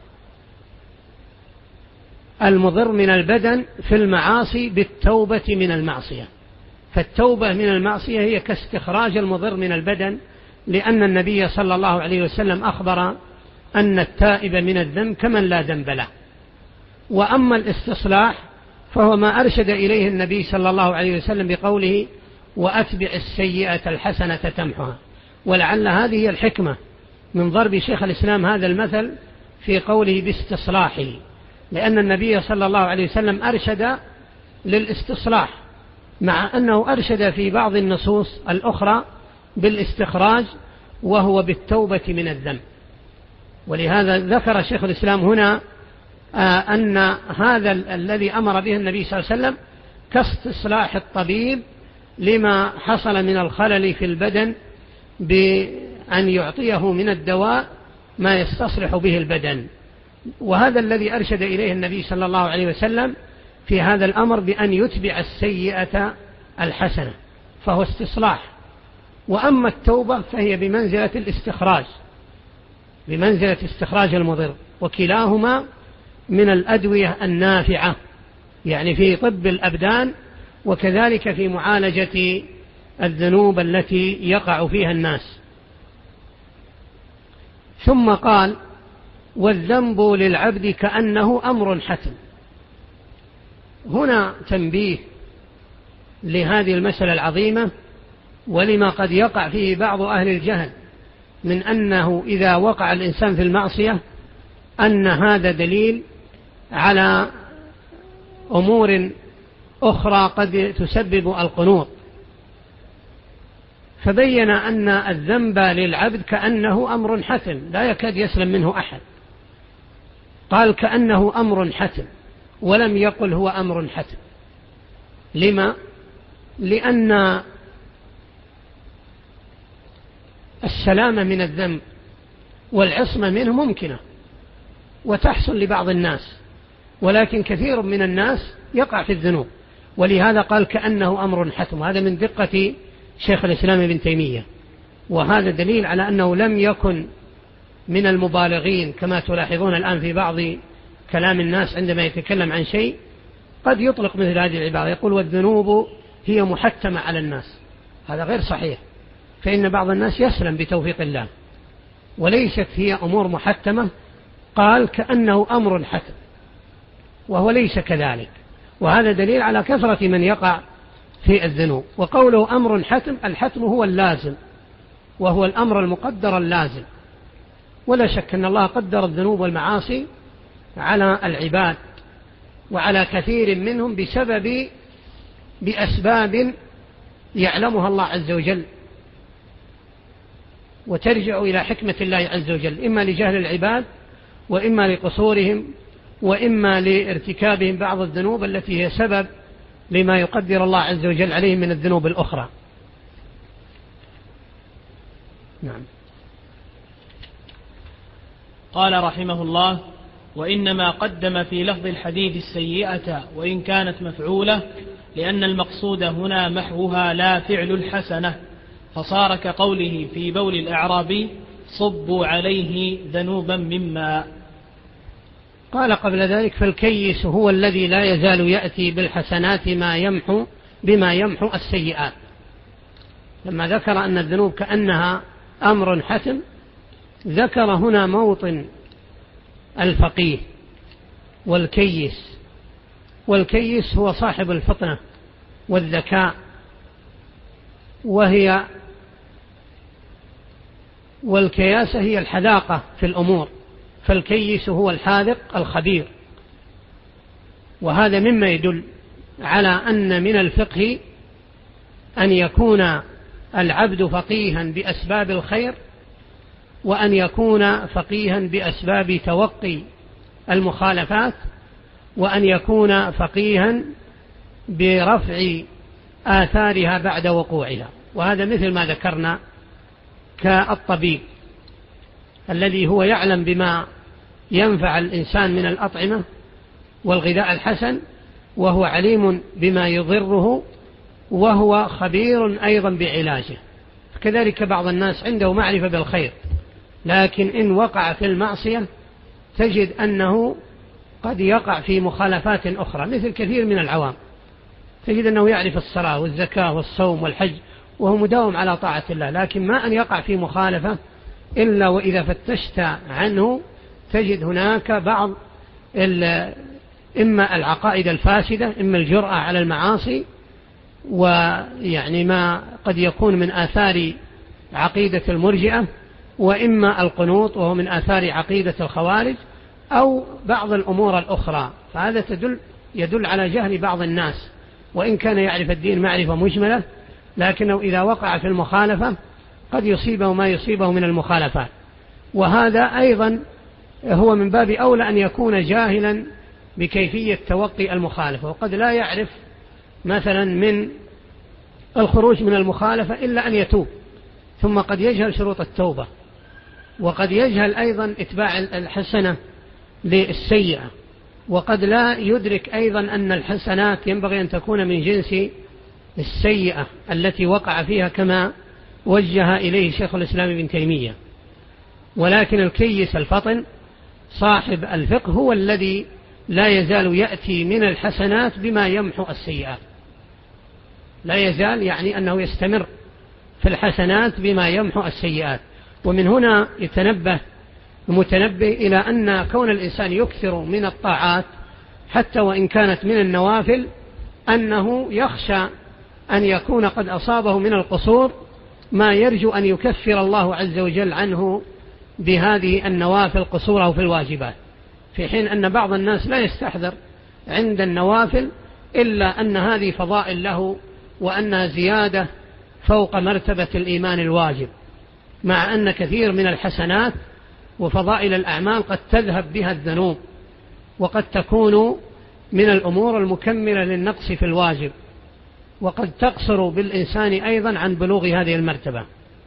المضر من البدن في المعاصي بالتوبة من المعصية، فالتوبة من المعصية هي كاستخراج المضر من البدن، لأن النبي صلى الله عليه وسلم أخبر أن التائب من الذنب كمن لا ذنب له. وأما الاستصلاح فهو ما أرشد إليه النبي صلى الله عليه وسلم بقوله: وأتبع السيئة الحسنة تمحها. ولعل هذه هي الحكمة من ضرب شيخ الإسلام هذا المثل في قوله باستصلاحه، لأن النبي صلى الله عليه وسلم أرشد للاستصلاح، مع أنه أرشد في بعض النصوص الأخرى بالاستخراج، وهو بالتوبة من الذنب. ولهذا ذكر شيخ الإسلام هنا أن هذا الذي أمر به النبي صلى الله عليه وسلم كاستصلاح الطبيب لما حصل من الخلل في البدن، بأن يعطيه من الدواء ما يستصلح به البدن. وهذا الذي أرشد إليه النبي صلى الله عليه وسلم في هذا الأمر، بأن يتبع السيئة الحسنة، فهو استصلاح. وأما التوبة فهي بمنزلة الاستخراج، بمنزلة استخراج المضر، وكلاهما من الأدوية النافعة، يعني في طب الأبدان، وكذلك في معالجة الذنوب التي يقع فيها الناس. ثم قال: والذنب للعبد كأنه أمر حتم. هنا تنبيه لهذه المسألة العظيمة، ولما قد يقع فيه بعض أهل الجهل من أنه إذا وقع الإنسان في المعصية أن هذا دليل على أمور أخرى قد تسبب القنوط. فبين أن الذنب للعبد كأنه أمر حتم لا يكاد يسلم منه أحد. قال كأنه أمر حتم، ولم يقل هو أمر حتم. لما؟ لأن السلامة من الذنب والعصمة منه ممكنة وتحصل لبعض الناس، ولكن كثير من الناس يقع في الذنوب، ولهذا قال كأنه أمر حتم. هذا من دقة شيخ الإسلام ابن تيمية، وهذا دليل على أنه لم يكن من المبالغين كما تلاحظون الآن في بعض كلام الناس عندما يتكلم عن شيء قد يطلق مثل هذه العبارة، يقول والذنوب هي محتمة على الناس. هذا غير صحيح، فإن بعض الناس يسلم بتوفيق الله، وليست هي أمور محتمة. قال كأنه أمر حتم، وهو ليس كذلك، وهذا دليل على كثرة من يقع في الذنوب. وقوله أمر حتم، الحتم هو اللازم، وهو الأمر المقدر اللازم. ولا شك أن الله قدر الذنوب والمعاصي على العباد وعلى كثير منهم بأسباب يعلمها الله عز وجل، وترجع إلى حكمة الله عز وجل، إما لجهل العباد، وإما لقصورهم، وإما لارتكابهم بعض الذنوب التي هي سبب لما يقدر الله عز وجل عليهم من الذنوب الأخرى. نعم. قال رحمه الله: وإنما قدم في لفظ الحديث السيئة وإن كانت مفعولة، لأن المقصود هنا محوها لا فعل الحسنة، فصار كقوله في بول الأعرابي: صبوا عليه ذنوبا مما. قال قبل ذلك: فالكيس هو الذي لا يزال يأتي بالحسنات بما يمحو السيئات. لما ذكر أن الذنوب كأنها أمر حتم، ذكر هنا موطن الفقيه والكيس. والكيس هو صاحب الفطنة والذكاء، والكياسة هي الحذاقة في الأمور، فالكيس هو الحاذق الخبير. وهذا مما يدل على أن من الفقه أن يكون العبد فقيها بأسباب الخير وأن يكون فقيها بأسباب توقي المخالفات، وأن يكون فقيها برفع آثارها بعد وقوعها. وهذا مثل ما ذكرنا كالطبيب الذي هو يعلم بما ينفع الإنسان من الأطعمة والغذاء الحسن، وهو عليم بما يضره، وهو خبير أيضا بعلاجه. كذلك بعض الناس عنده معرفة بالخير، لكن إن وقع في المعصية تجد أنه قد يقع في مخالفات أخرى، مثل كثير من العوام تجد أنه يعرف الصلاة والزكاة والصوم والحج وهو مداوم على طاعة الله، لكن ما أن يقع في مخالفة إلا وإذا فتشت عنه تجد هناك بعض إما العقائد الفاسدة، إما الجرأة على المعاصي، ويعني ما قد يكون من آثار عقيدة المرجئة، وإما القنوط وهو من آثار عقيدة الخوارج، أو بعض الأمور الأخرى. فهذا يدل على جهل بعض الناس، وإن كان يعرف الدين معرفة مجملة، لكنه إذا وقع في المخالفة قد يصيبه ما يصيبه من المخالفات. وهذا أيضا هو من باب أولى أن يكون جاهلا بكيفية توقي المخالفة، وقد لا يعرف مثلا من الخروج من المخالفة إلا أن يتوب، ثم قد يجهل شروط التوبة، وقد يجهل أيضا إتباع الحسنة للسيئة، وقد لا يدرك أيضا أن الحسنات ينبغي أن تكون من جنس السيئة التي وقع فيها، كما وجه إليه شيخ الإسلام ابن تيمية. ولكن الكيس الفطن صاحب الفقه هو الذي لا يزال يأتي من الحسنات بما يمحو السيئات، لا يزال يعني أنه يستمر في الحسنات بما يمحو السيئات. ومن هنا يتنبه المتنبه إلى أن كون الإنسان يكثر من الطاعات حتى وإن كانت من النوافل، أنه يخشى أن يكون قد أصابه من القصور ما يرجو أن يكفر الله عز وجل عنه بهذه النوافل قصوره في الواجبات، في حين أن بعض الناس لا يستحضر عند النوافل إلا أن هذه فضائل له، وأنها زيادة فوق مرتبة الإيمان الواجب، مع أن كثير من الحسنات وفضائل الأعمال قد تذهب بها الذنوب، وقد تكون من الأمور المكملة للنقص في الواجب، وقد تقصر بالإنسان أيضا عن بلوغ هذه المرتبة.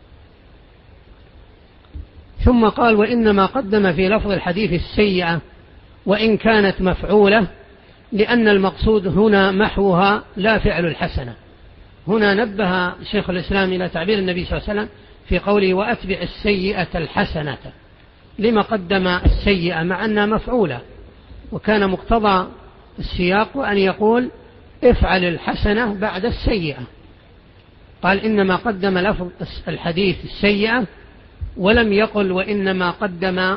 ثم قال: وإنما قدم في لفظ الحديث السيئة وإن كانت مفعولة، لأن المقصود هنا محوها لا فعل الحسنة. هنا نبه شيخ الإسلام إلى تعبير النبي صلى الله عليه وسلم في قوله: وأتبع السيئة الحسنة. لما قدم السيئة مع أنها مفعولة؟ وكان مقتضى السياق أن يقول: افعل الحسنة بعد السيئة. قال: إنما قدم لفظ الحديث السيئة، ولم يقل وإنما قدم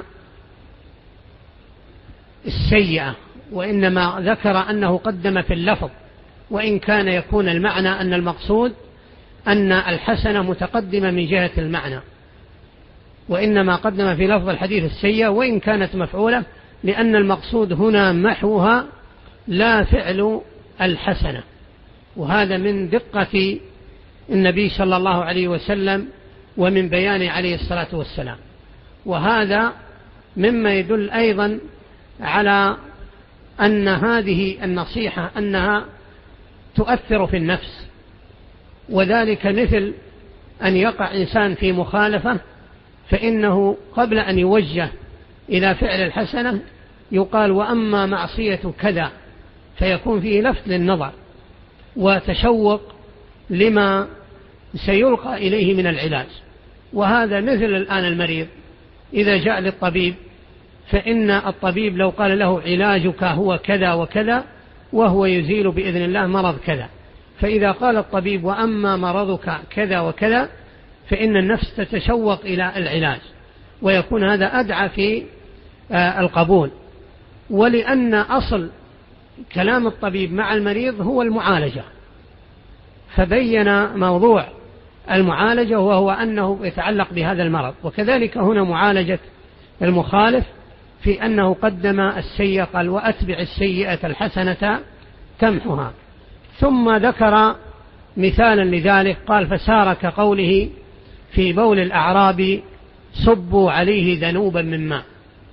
السيئة، وإنما ذكر أنه قدم في اللفظ، وإن كان يكون المعنى أن المقصود أن الحسنة متقدمة من جهة المعنى. وإنما قدم في لفظ الحديث السيئة وإن كانت مفعولة، لأن المقصود هنا محوها لا فعل الحسنة. وهذا من دقة النبي صلى الله عليه وسلم ومن بيانه عليه الصلاة والسلام. وهذا مما يدل أيضا على أن هذه النصيحة أنها تؤثر في النفس، وذلك مثل أن يقع إنسان في مخالفة، فإنه قبل أن يوجه إلى فعل الحسنة يقال: وأما معصية كذا، فيكون فيه لفت للنظر وتشوق لما سيلقى إليه من العلاج. وهذا مثل الآن المريض إذا جاء للطبيب، فإن الطبيب لو قال له: علاجك هو كذا وكذا، وهو يزيل بإذن الله مرض كذا، فإذا قال الطبيب: وأما مرضك كذا وكذا، فإن النفس تتشوق إلى العلاج، ويكون هذا أدعى في القبول. ولأن أصل كلام الطبيب مع المريض هو المعالجة، فبين موضوع المعالجة وهو أنه يتعلق بهذا المرض. وكذلك هنا معالجة المخالف في أنه قدم السيئة، قال: وأتبع السيئة الحسنة تمحها. ثم ذكر مثالا لذلك، قال: فسار كقوله في بول الأعراب صبوا عليه ذنوبا من ماء.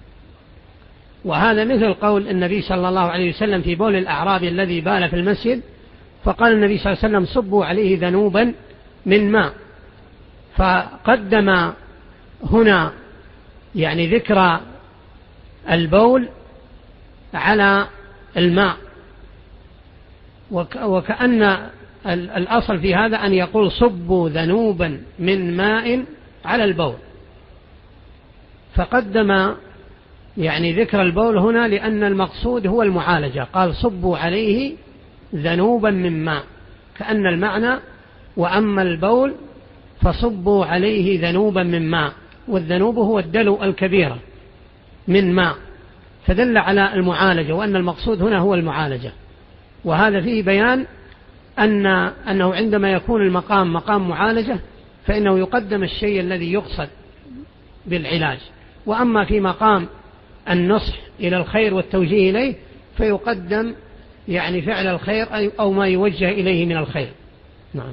وهذا مثل قول النبي صلى الله عليه وسلم في بول الأعرابي الذي بال في المسجد، فقال النبي صلى الله عليه وسلم صبوا عليه ذنوبا من ماء. فقدم هنا يعني ذكر البول على الماء، وكأن الأصل في هذا أن يقول صبوا ذنوبا من ماء على البول، فقدم يعني ذكر البول هنا لأن المقصود هو المعالجة، قال صبوا عليه ذنوبا من ماء، كأن المعنى وأما البول فصبوا عليه ذنوبا من ماء، والذنوب هو الدلو الكبيرة من ماء، فدل على المعالجة، وأن المقصود هنا هو المعالجة. وهذا فيه بيان أنه عندما يكون المقام مقام معالجة فإنه يقدم الشيء الذي يقصد بالعلاج، وأما في مقام النصح إلى الخير والتوجيه إليه فيقدم يعني فعل الخير أو ما يوجه إليه من الخير. نعم.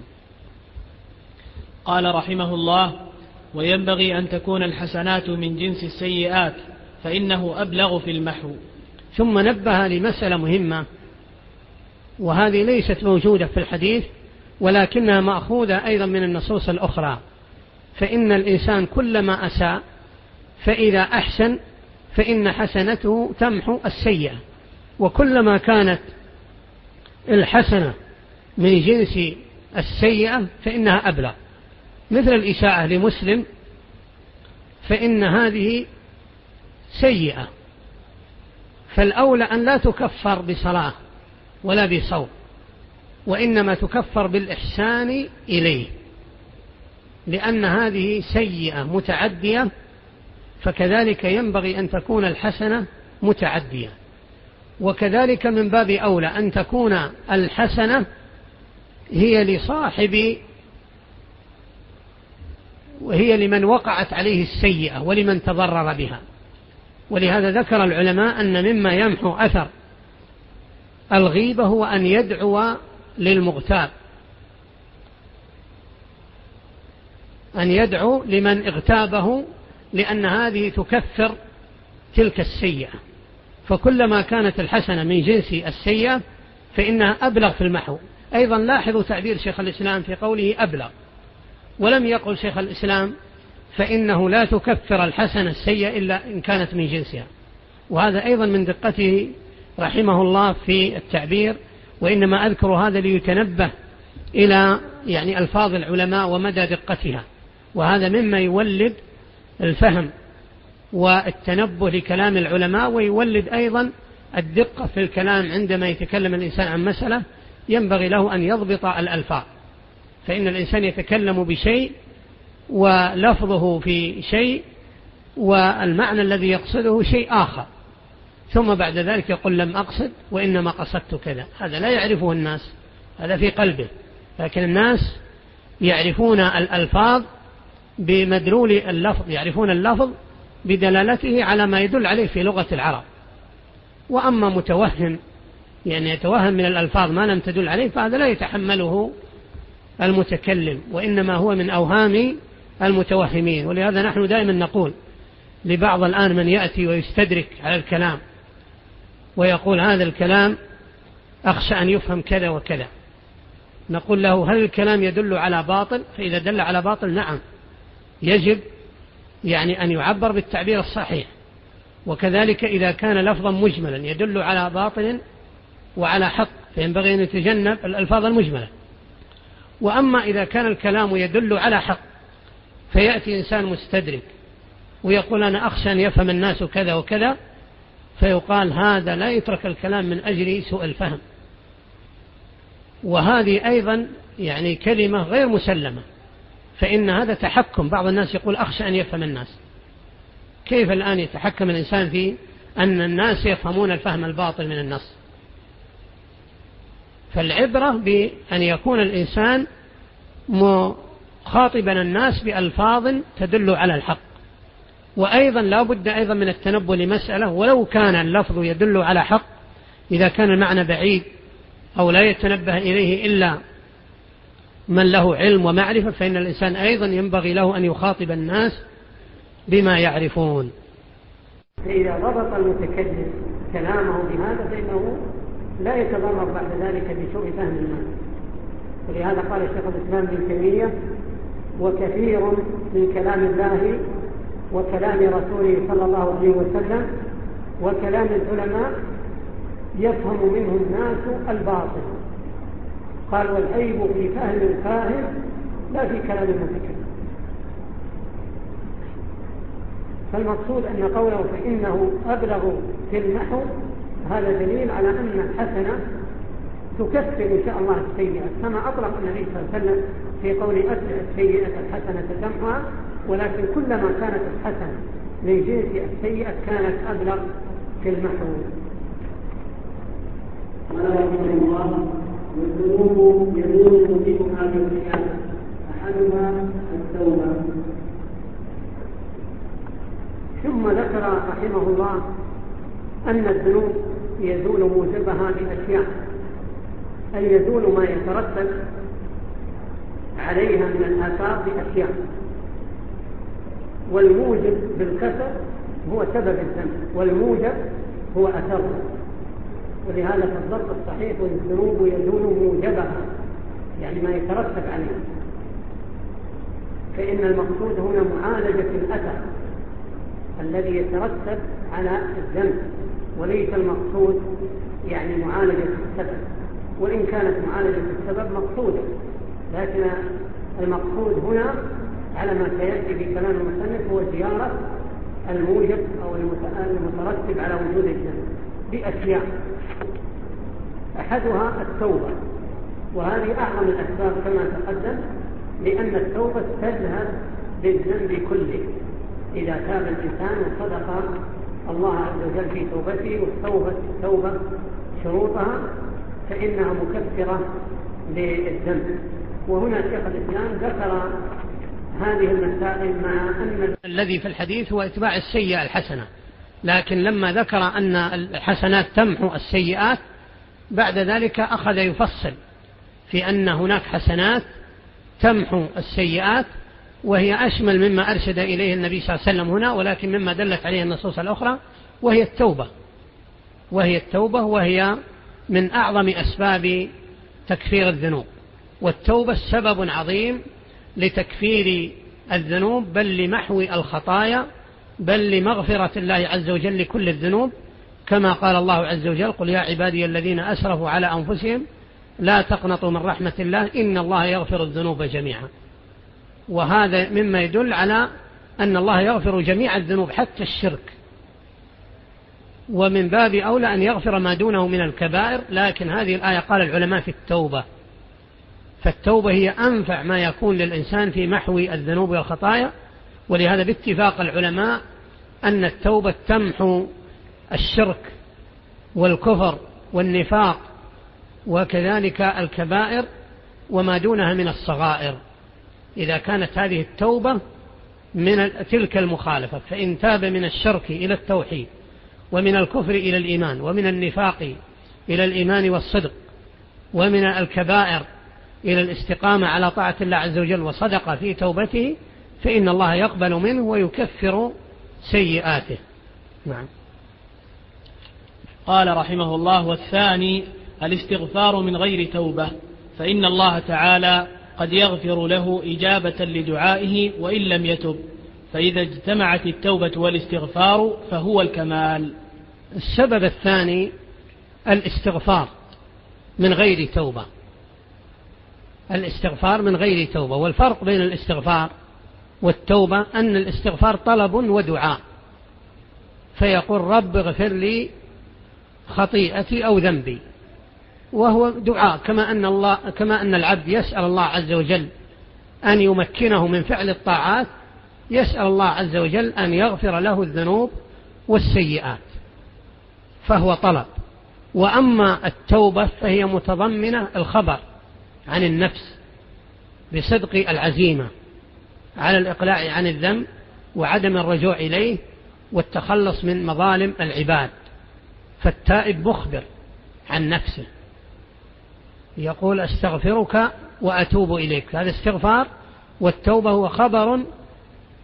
قال رحمه الله: وينبغي أن تكون الحسنات من جنس السيئات فإنه أبلغ في المحو. ثم نبه لمسألة مهمة، وهذه ليست موجودة في الحديث ولكنها مأخوذة أيضا من النصوص الأخرى، فإن الإنسان كلما أساء فإذا أحسن فإن حسنته تمحو السيئة، وكلما كانت الحسنة من جنس السيئة فإنها أبلغ. مثل الإساءة لمسلم فإن هذه سيئة، فالأولى أن لا تكفر بصلاة ولا بصوم، وإنما تكفر بالإحسان إليه، لأن هذه سيئة متعدية، فكذلك ينبغي أن تكون الحسنة متعدية. وكذلك من باب أولى أن تكون الحسنة هي لصاحب وهي لمن وقعت عليه السيئة ولمن تضرر بها. ولهذا ذكر العلماء أن مما يمحو أثر الغيبة هو أن يدعو للمغتاب، أن يدعو لمن اغتابه، لأن هذه تكفر تلك السيئة. فكلما كانت الحسنة من جنس السيئة فإنها أبلغ في المحو. أيضا لاحظوا تعبير شيخ الإسلام في قوله أبلغ، ولم يقل شيخ الإسلام فإنه لا تكفر الحسنة السيئة إلا إن كانت من جنسها. وهذا أيضا من دقته رحمه الله في التعبير، وإنما أذكر هذا ليتنبه إلى يعني ألفاظ العلماء ومدى دقتها، وهذا مما يولد الفهم والتنبه لكلام العلماء، ويولد أيضا الدقة في الكلام. عندما يتكلم الإنسان عن مسألة ينبغي له أن يضبط الألفاظ، فإن الإنسان يتكلم بشيء ولفظه في شيء والمعنى الذي يقصده شيء آخر، ثم بعد ذلك يقول لم أقصد وإنما قصدت كذا. هذا لا يعرفه الناس، هذا في قلبه، لكن الناس يعرفون الألفاظ بمدلول اللفظ، يعرفون اللفظ بدلالته على ما يدل عليه في لغة العرب. وأما متوهم يعني يتوهم من الألفاظ ما لم تدل عليه فهذا لا يتحمله المتكلم، وإنما هو من أوهام المتوهمين. ولهذا نحن دائما نقول لبعض الآن من يأتي ويستدرك على الكلام ويقول هذا الكلام أخشى أن يفهم كذا وكذا، نقول له هل الكلام يدل على باطل؟ فإذا دل على باطل نعم يجب يعني أن يعبر بالتعبير الصحيح. وكذلك إذا كان لفظا مجملا يدل على باطل وعلى حق فينبغي أن يتجنب الألفاظ المجملة. وأما إذا كان الكلام يدل على حق فيأتي إنسان مستدرك ويقول أنا أخشى أن يفهم الناس كذا وكذا، فيقال هذا لا يترك الكلام من أجل سوء الفهم. وهذه أيضا يعني كلمة غير مسلمة، فإن هذا تحكم. بعض الناس يقول أخشى أن يفهم الناس. كيف الآن يتحكم الإنسان في أن الناس يفهمون الفهم الباطل من النص؟ فالعبرة بأن يكون الإنسان مخاطبا الناس بألفاظ تدل على الحق. وأيضا لا بد أيضا من التنبه لمسألة، ولو كان اللفظ يدل على حق إذا كان المعنى بعيد أو لا يتنبه إليه إلا من له علم ومعرفة، فإن الإنسان أيضا ينبغي له أن يخاطب الناس بما يعرفون. فإذا ضبط المتكلم كلامه بهذا فإنه لا يتضرر بعد ذلك بسوء فهم الناس. ولهذا قال الشيخ الإسلام ابن تيمية: وكثير من كلام الله وكلام رسوله صلى الله عليه وسلم وكلام العلماء يفهم منه الناس الباطل. قال: والعيب في فهم الفاهم لا في كلام المتكلم. فالمقصود أن قوله فإنه أبلغ في النحو هذا دليل على أن الحسنة تكفر إن شاء الله السيئة، كما أطلق النبي صلى الله عليه وسلم في قول أتبع السيئة الحسنة تمحها، ولكن كلما كانت الحسنة من جنس السيئة كانت أبلغ في المحو. قال رحمه الله: والذنوب يدور موجبها بالقياس، أحدها التوبة. ثم ذكر رحمه الله أن الذنوب يزول موجبها بأشياء، أي يزول ما يترتب عليها من الآثار بأشياء. والموجب بالكسر هو سبب الذنب، والموجب هو أثره. ولهذا في الضبط الصحيح: والذنوب يزول موجبها، يعني ما يترتب عليها. فإن المقصود هنا معالجة الأثر الذي يترتب على الذنب، وليس المقصود يعني معالجة السبب، وإن كانت معالجة السبب مقصودة، لكن المقصود هنا على ما سيأتي في كلام المصنف هو زيارة الموجب أو المترتب على وجود الذنب بأشياء. أحدها التوبة، وهذه أعظم الأسباب كما تقدم، لأن التوبة تذهب بالذنب كله. إذا تاب الإنسان وصدق الله عز وجل في توبته واستوفت التوبة شروطها فإنها مكفرة للذنب. وهنا شيخ الإسلام ذكر هذه المسائل مع أن الذي في الحديث هو اتباع السيئة الحسنة، لكن لما ذكر أن الحسنات تمحو السيئات بعد ذلك أخذ يفصل في أن هناك حسنات تمحو السيئات، وهي أشمل مما أرشد إليه النبي صلى الله عليه وسلم هنا، ولكن مما دلت عليه النصوص الأخرى، وهي التوبة، وهي من أعظم أسباب تكفير الذنوب. والتوبة سبب عظيم لتكفير الذنوب، بل لمحو الخطايا، بل لمغفرة الله عز وجل لكل الذنوب، كما قال الله عز وجل: قل يا عبادي الذين أسرفوا على أنفسهم لا تقنطوا من رحمة الله إن الله يغفر الذنوب جميعا. وهذا مما يدل على أن الله يغفر جميع الذنوب حتى الشرك، ومن باب أولى أن يغفر ما دونه من الكبائر. لكن هذه الآية قال العلماء في التوبة، فالتوبة هي أنفع ما يكون للإنسان في محو الذنوب والخطايا. ولهذا باتفاق العلماء أن التوبة تمحو الشرك والكفر والنفاق وكذلك الكبائر وما دونها من الصغائر، إذا كانت هذه التوبة من تلك المخالفة. فإن تاب من الشرك إلى التوحيد، ومن الكفر إلى الإيمان، ومن النفاق إلى الإيمان والصدق، ومن الكبائر إلى الاستقامة على طاعة الله عز وجل، وصدق في توبته، فإن الله يقبل منه ويكفر سيئاته. نعم. قال رحمه الله: والثاني الاستغفار من غير توبة، فإن الله تعالى قد يغفر له إجابة لدعائه وإن لم يتب، فإذا اجتمعت التوبة والاستغفار فهو الكمال. السبب الثاني الاستغفار من غير توبة، الاستغفار من غير توبة. والفرق بين الاستغفار والتوبة أن الاستغفار طلب ودعاء، فيقول: رب اغفر لي خطيئتي أو ذنبي، وهو دعاء، كما أن العبد يسأل الله عز وجل أن يمكنه من فعل الطاعات، يسأل الله عز وجل أن يغفر له الذنوب والسيئات، فهو طلب. وأما التوبة فهي متضمنة الخبر عن النفس بصدق العزيمة على الإقلاع عن الذنب وعدم الرجوع إليه والتخلص من مظالم العباد. فالتائب مخبر عن نفسه، يقول: أستغفرك وأتوب إليك، هذا استغفار. والتوبة هو خبر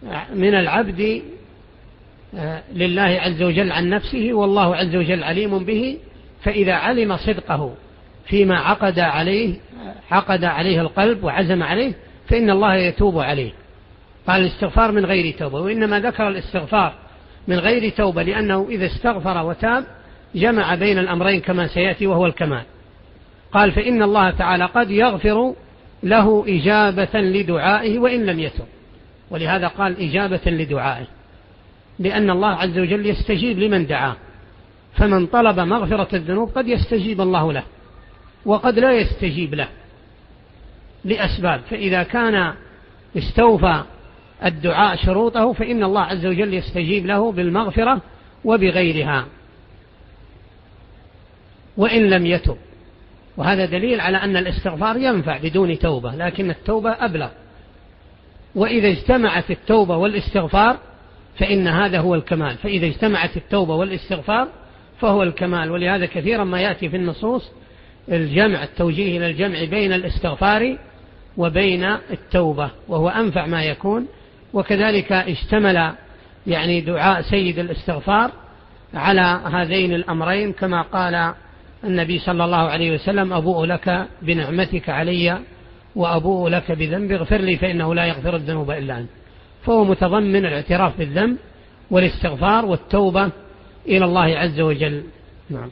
من العبد لله عز وجل عن نفسه، والله عز وجل عليم به. فإذا علم صدقه فيما عقد عليه القلب وعزم عليه فإن الله يتوب عليه. قال الاستغفار من غير توبة، وإنما ذكر الاستغفار من غير توبة لأنه إذا استغفر وتاب جمع بين الأمرين كما سيأتي وهو الكمال. قال فإن الله تعالى قد يغفر له إجابة لدعائه وإن لم يتب، ولهذا قال إجابة لدعائه، لأن الله عز وجل يستجيب لمن دعاه، فمن طلب مغفرة الذنوب قد يستجيب الله له وقد لا يستجيب له لأسباب، فإذا كان استوفى الدعاء شروطه فإن الله عز وجل يستجيب له بالمغفرة وبغيرها وإن لم يتب. وهذا دليل على أن الاستغفار ينفع بدون توبة، لكن التوبة أبلغ. وإذا اجتمعت التوبة والاستغفار فإن هذا هو الكمال، فإذا اجتمعت التوبة والاستغفار فهو الكمال. ولهذا كثيرا ما يأتي في النصوص التوجيه إلى الجمع بين الاستغفار وبين التوبة، وهو أنفع ما يكون. وكذلك اشتمل يعني دعاء سيد الاستغفار على هذين الأمرين، كما قال النبي صلى الله عليه وسلم: أبوء لك بنعمتك علي وأبوء لك بذنبي اغفر لي فإنه لا يغفر الذنوب إلا أنت. فهو متضمن الاعتراف بالذنب والاستغفار والتوبة إلى الله عز وجل. نعم.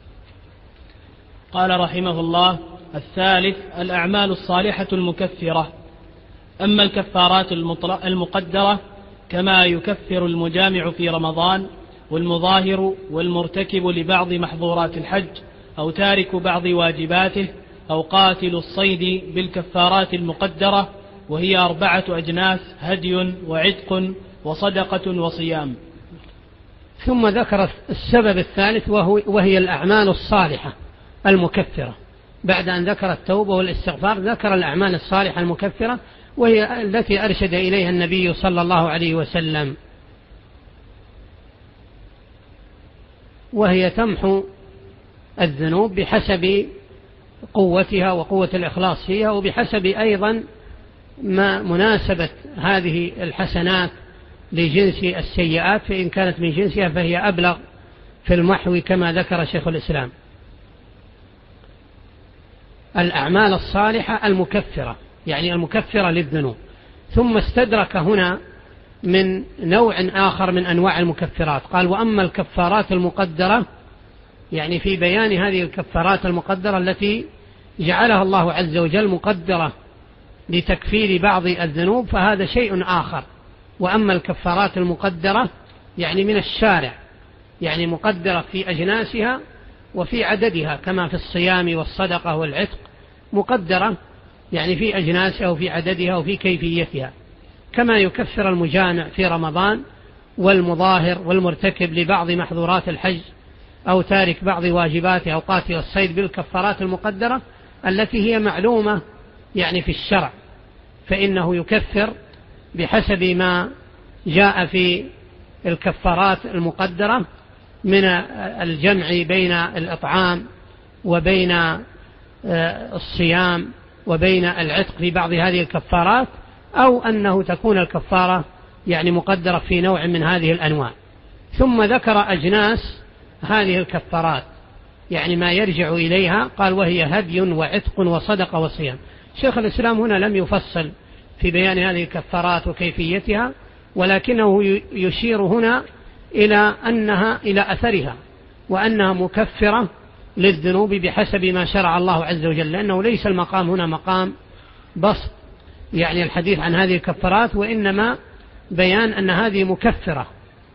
قال رحمه الله: الثالث الأعمال الصالحة المكفرة. أما الكفارات المقدرة كما يكفر المجامع في رمضان والمظاهر والمرتكب لبعض محظورات الحج أو تارك بعض واجباته أو قاتل الصيد بالكفارات المقدرة، وهي 4 أجناس: هدي وعتق وصدقة وصيام. ثم ذكر السبب الثالث وهي الأعمال الصالحة المكفرة. بعد أن ذكر التوبة والاستغفار ذكر الأعمال الصالحة المكفرة، وهي التي أرشد إليها النبي صلى الله عليه وسلم، وهي تمحو الذنوب بحسب قوتها وقوة الإخلاص فيها، وبحسب أيضا ما مناسبة هذه الحسنات لجنس السيئات، فإن كانت من جنسها فهي أبلغ في المحو كما ذكر شيخ الإسلام. الأعمال الصالحة المكفرة يعني المكفرة للذنوب. ثم استدرك هنا من نوع آخر من أنواع المكفرات، قال: وأما الكفارات المقدرة، يعني في بيان هذه الكفارات المقدرة التي جعلها الله عز وجل مقدرة لتكفير بعض الذنوب، فهذا شيء آخر. وأما الكفارات المقدرة يعني من الشارع، يعني مقدرة في أجناسها وفي عددها، كما في الصيام والصدقة والعتق مقدرة يعني في أجناسها وفي عددها وفي كيفيتها، كما يكفر المجامع في رمضان والمظاهر والمرتكب لبعض محظورات الحج أو تارك بعض واجباته أو قاتل الصيد بالكفارات المقدرة التي هي معلومة يعني في الشرع، فإنه يكفر بحسب ما جاء في الكفارات المقدرة من الجمع بين الإطعام وبين الصيام وبين العتق في بعض هذه الكفارات، أو أنه تكون الكفارة يعني مقدرة في نوع من هذه الأنواع. ثم ذكر أجناس هذه الكفارات يعني ما يرجع إليها، قال: وهي هدي وعتق وصدقة وصيام. شيخ الإسلام هنا لم يفصل في بيان هذه الكفارات وكيفيتها، ولكنه يشير هنا إلى أنها إلى أثرها، وأنها مكفرة للذنوب بحسب ما شرع الله عز وجل، لأنه ليس المقام هنا مقام بسط يعني الحديث عن هذه الكفارات، وإنما بيان أن هذه مكفرة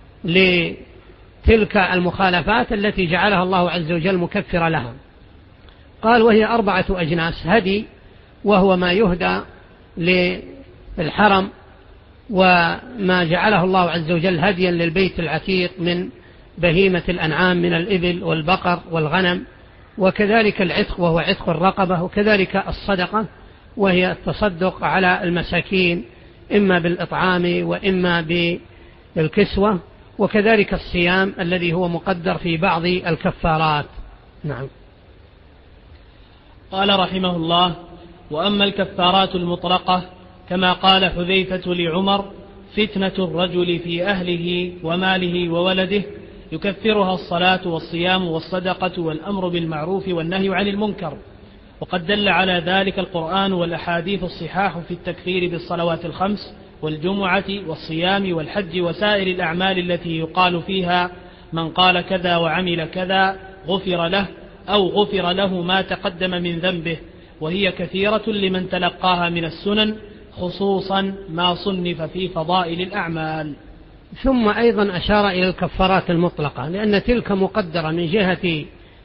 لتلك المخالفات التي جعلها الله عز وجل مكفرة لها. قال: وهي 4 أجناس: هدي وهو ما يهدى للحرم، وما جعله الله عز وجل هديا للبيت العتيق من بهيمة الأنعام من الإبل والبقر والغنم، وكذلك العتق وهو عتق الرقبة، وكذلك الصدقة وهي التصدق على المساكين إما بالإطعام وإما بالكسوة، وكذلك الصيام الذي هو مقدر في بعض الكفارات. نعم. قال رحمه الله: وأما الكفارات المطلقة كما قال حذيفة لعمر: فتنة الرجل في أهله وماله وولده يكفرها الصلاة والصيام والصدقة والأمر بالمعروف والنهي عن المنكر. وقد دل على ذلك القرآن والأحاديث الصحاح في التكفير بالصلوات الخمس والجمعة والصيام والحج وسائر الأعمال التي يقال فيها من قال كذا وعمل كذا غفر له أو غفر له ما تقدم من ذنبه، وهي كثيرة لمن تلقاها من السنن، خصوصا ما صنف في فضائل الأعمال. ثم أيضا أشار إلى الكفارات المطلقة، لأن تلك مقدرة من جهة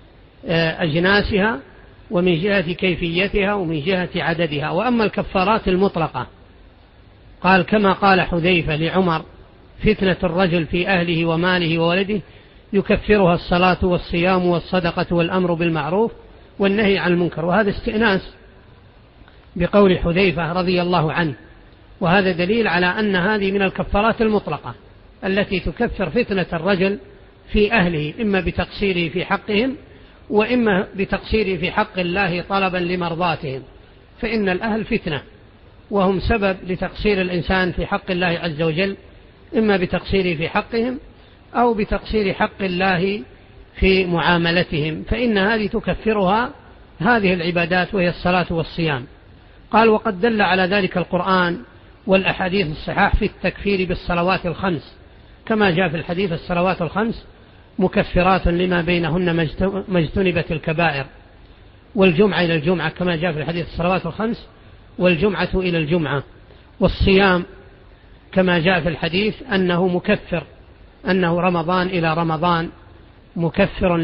أجناسها ومن جهة كيفيتها ومن جهة عددها. وأما الكفارات المطلقة قال كما قال حذيفة لعمر: فتنة الرجل في أهله وماله وولده يكفرها الصلاة والصيام والصدقة والأمر بالمعروف والنهي عن المنكر. وهذا استئناس بقول حذيفة رضي الله عنه، وهذا دليل على أن هذه من الكفارات المطلقة التي تكفر فتنة الرجل في أهله، إما بتقصيره في حقهم وإما بتقصيره في حق الله طلبا لمرضاتهم، فإن الأهل فتنة وهم سبب لتقصير الإنسان في حق الله عز وجل، إما بتقصيره في حقهم أو بتقصير حق الله في معاملتهم، فإن هذه تكفرها هذه العبادات وهي الصلاة والصيام. قال: وقد دل على ذلك القرآن والأحاديث الصحاح في التكفير بالصلوات الخمس، كما جاء في الحديث: الصلوات الخمس مكفرات لما بينهن ما اجتنبت الكبائر، والجمعة إلى الجمعة كما جاء في الحديث: الصلوات الخمس والجمعة إلى الجمعة. والصيام كما جاء في الحديث أنه مكفر، أنه رمضان إلى رمضان مكفر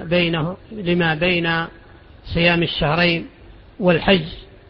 لما بين صيام الشهرين. والحج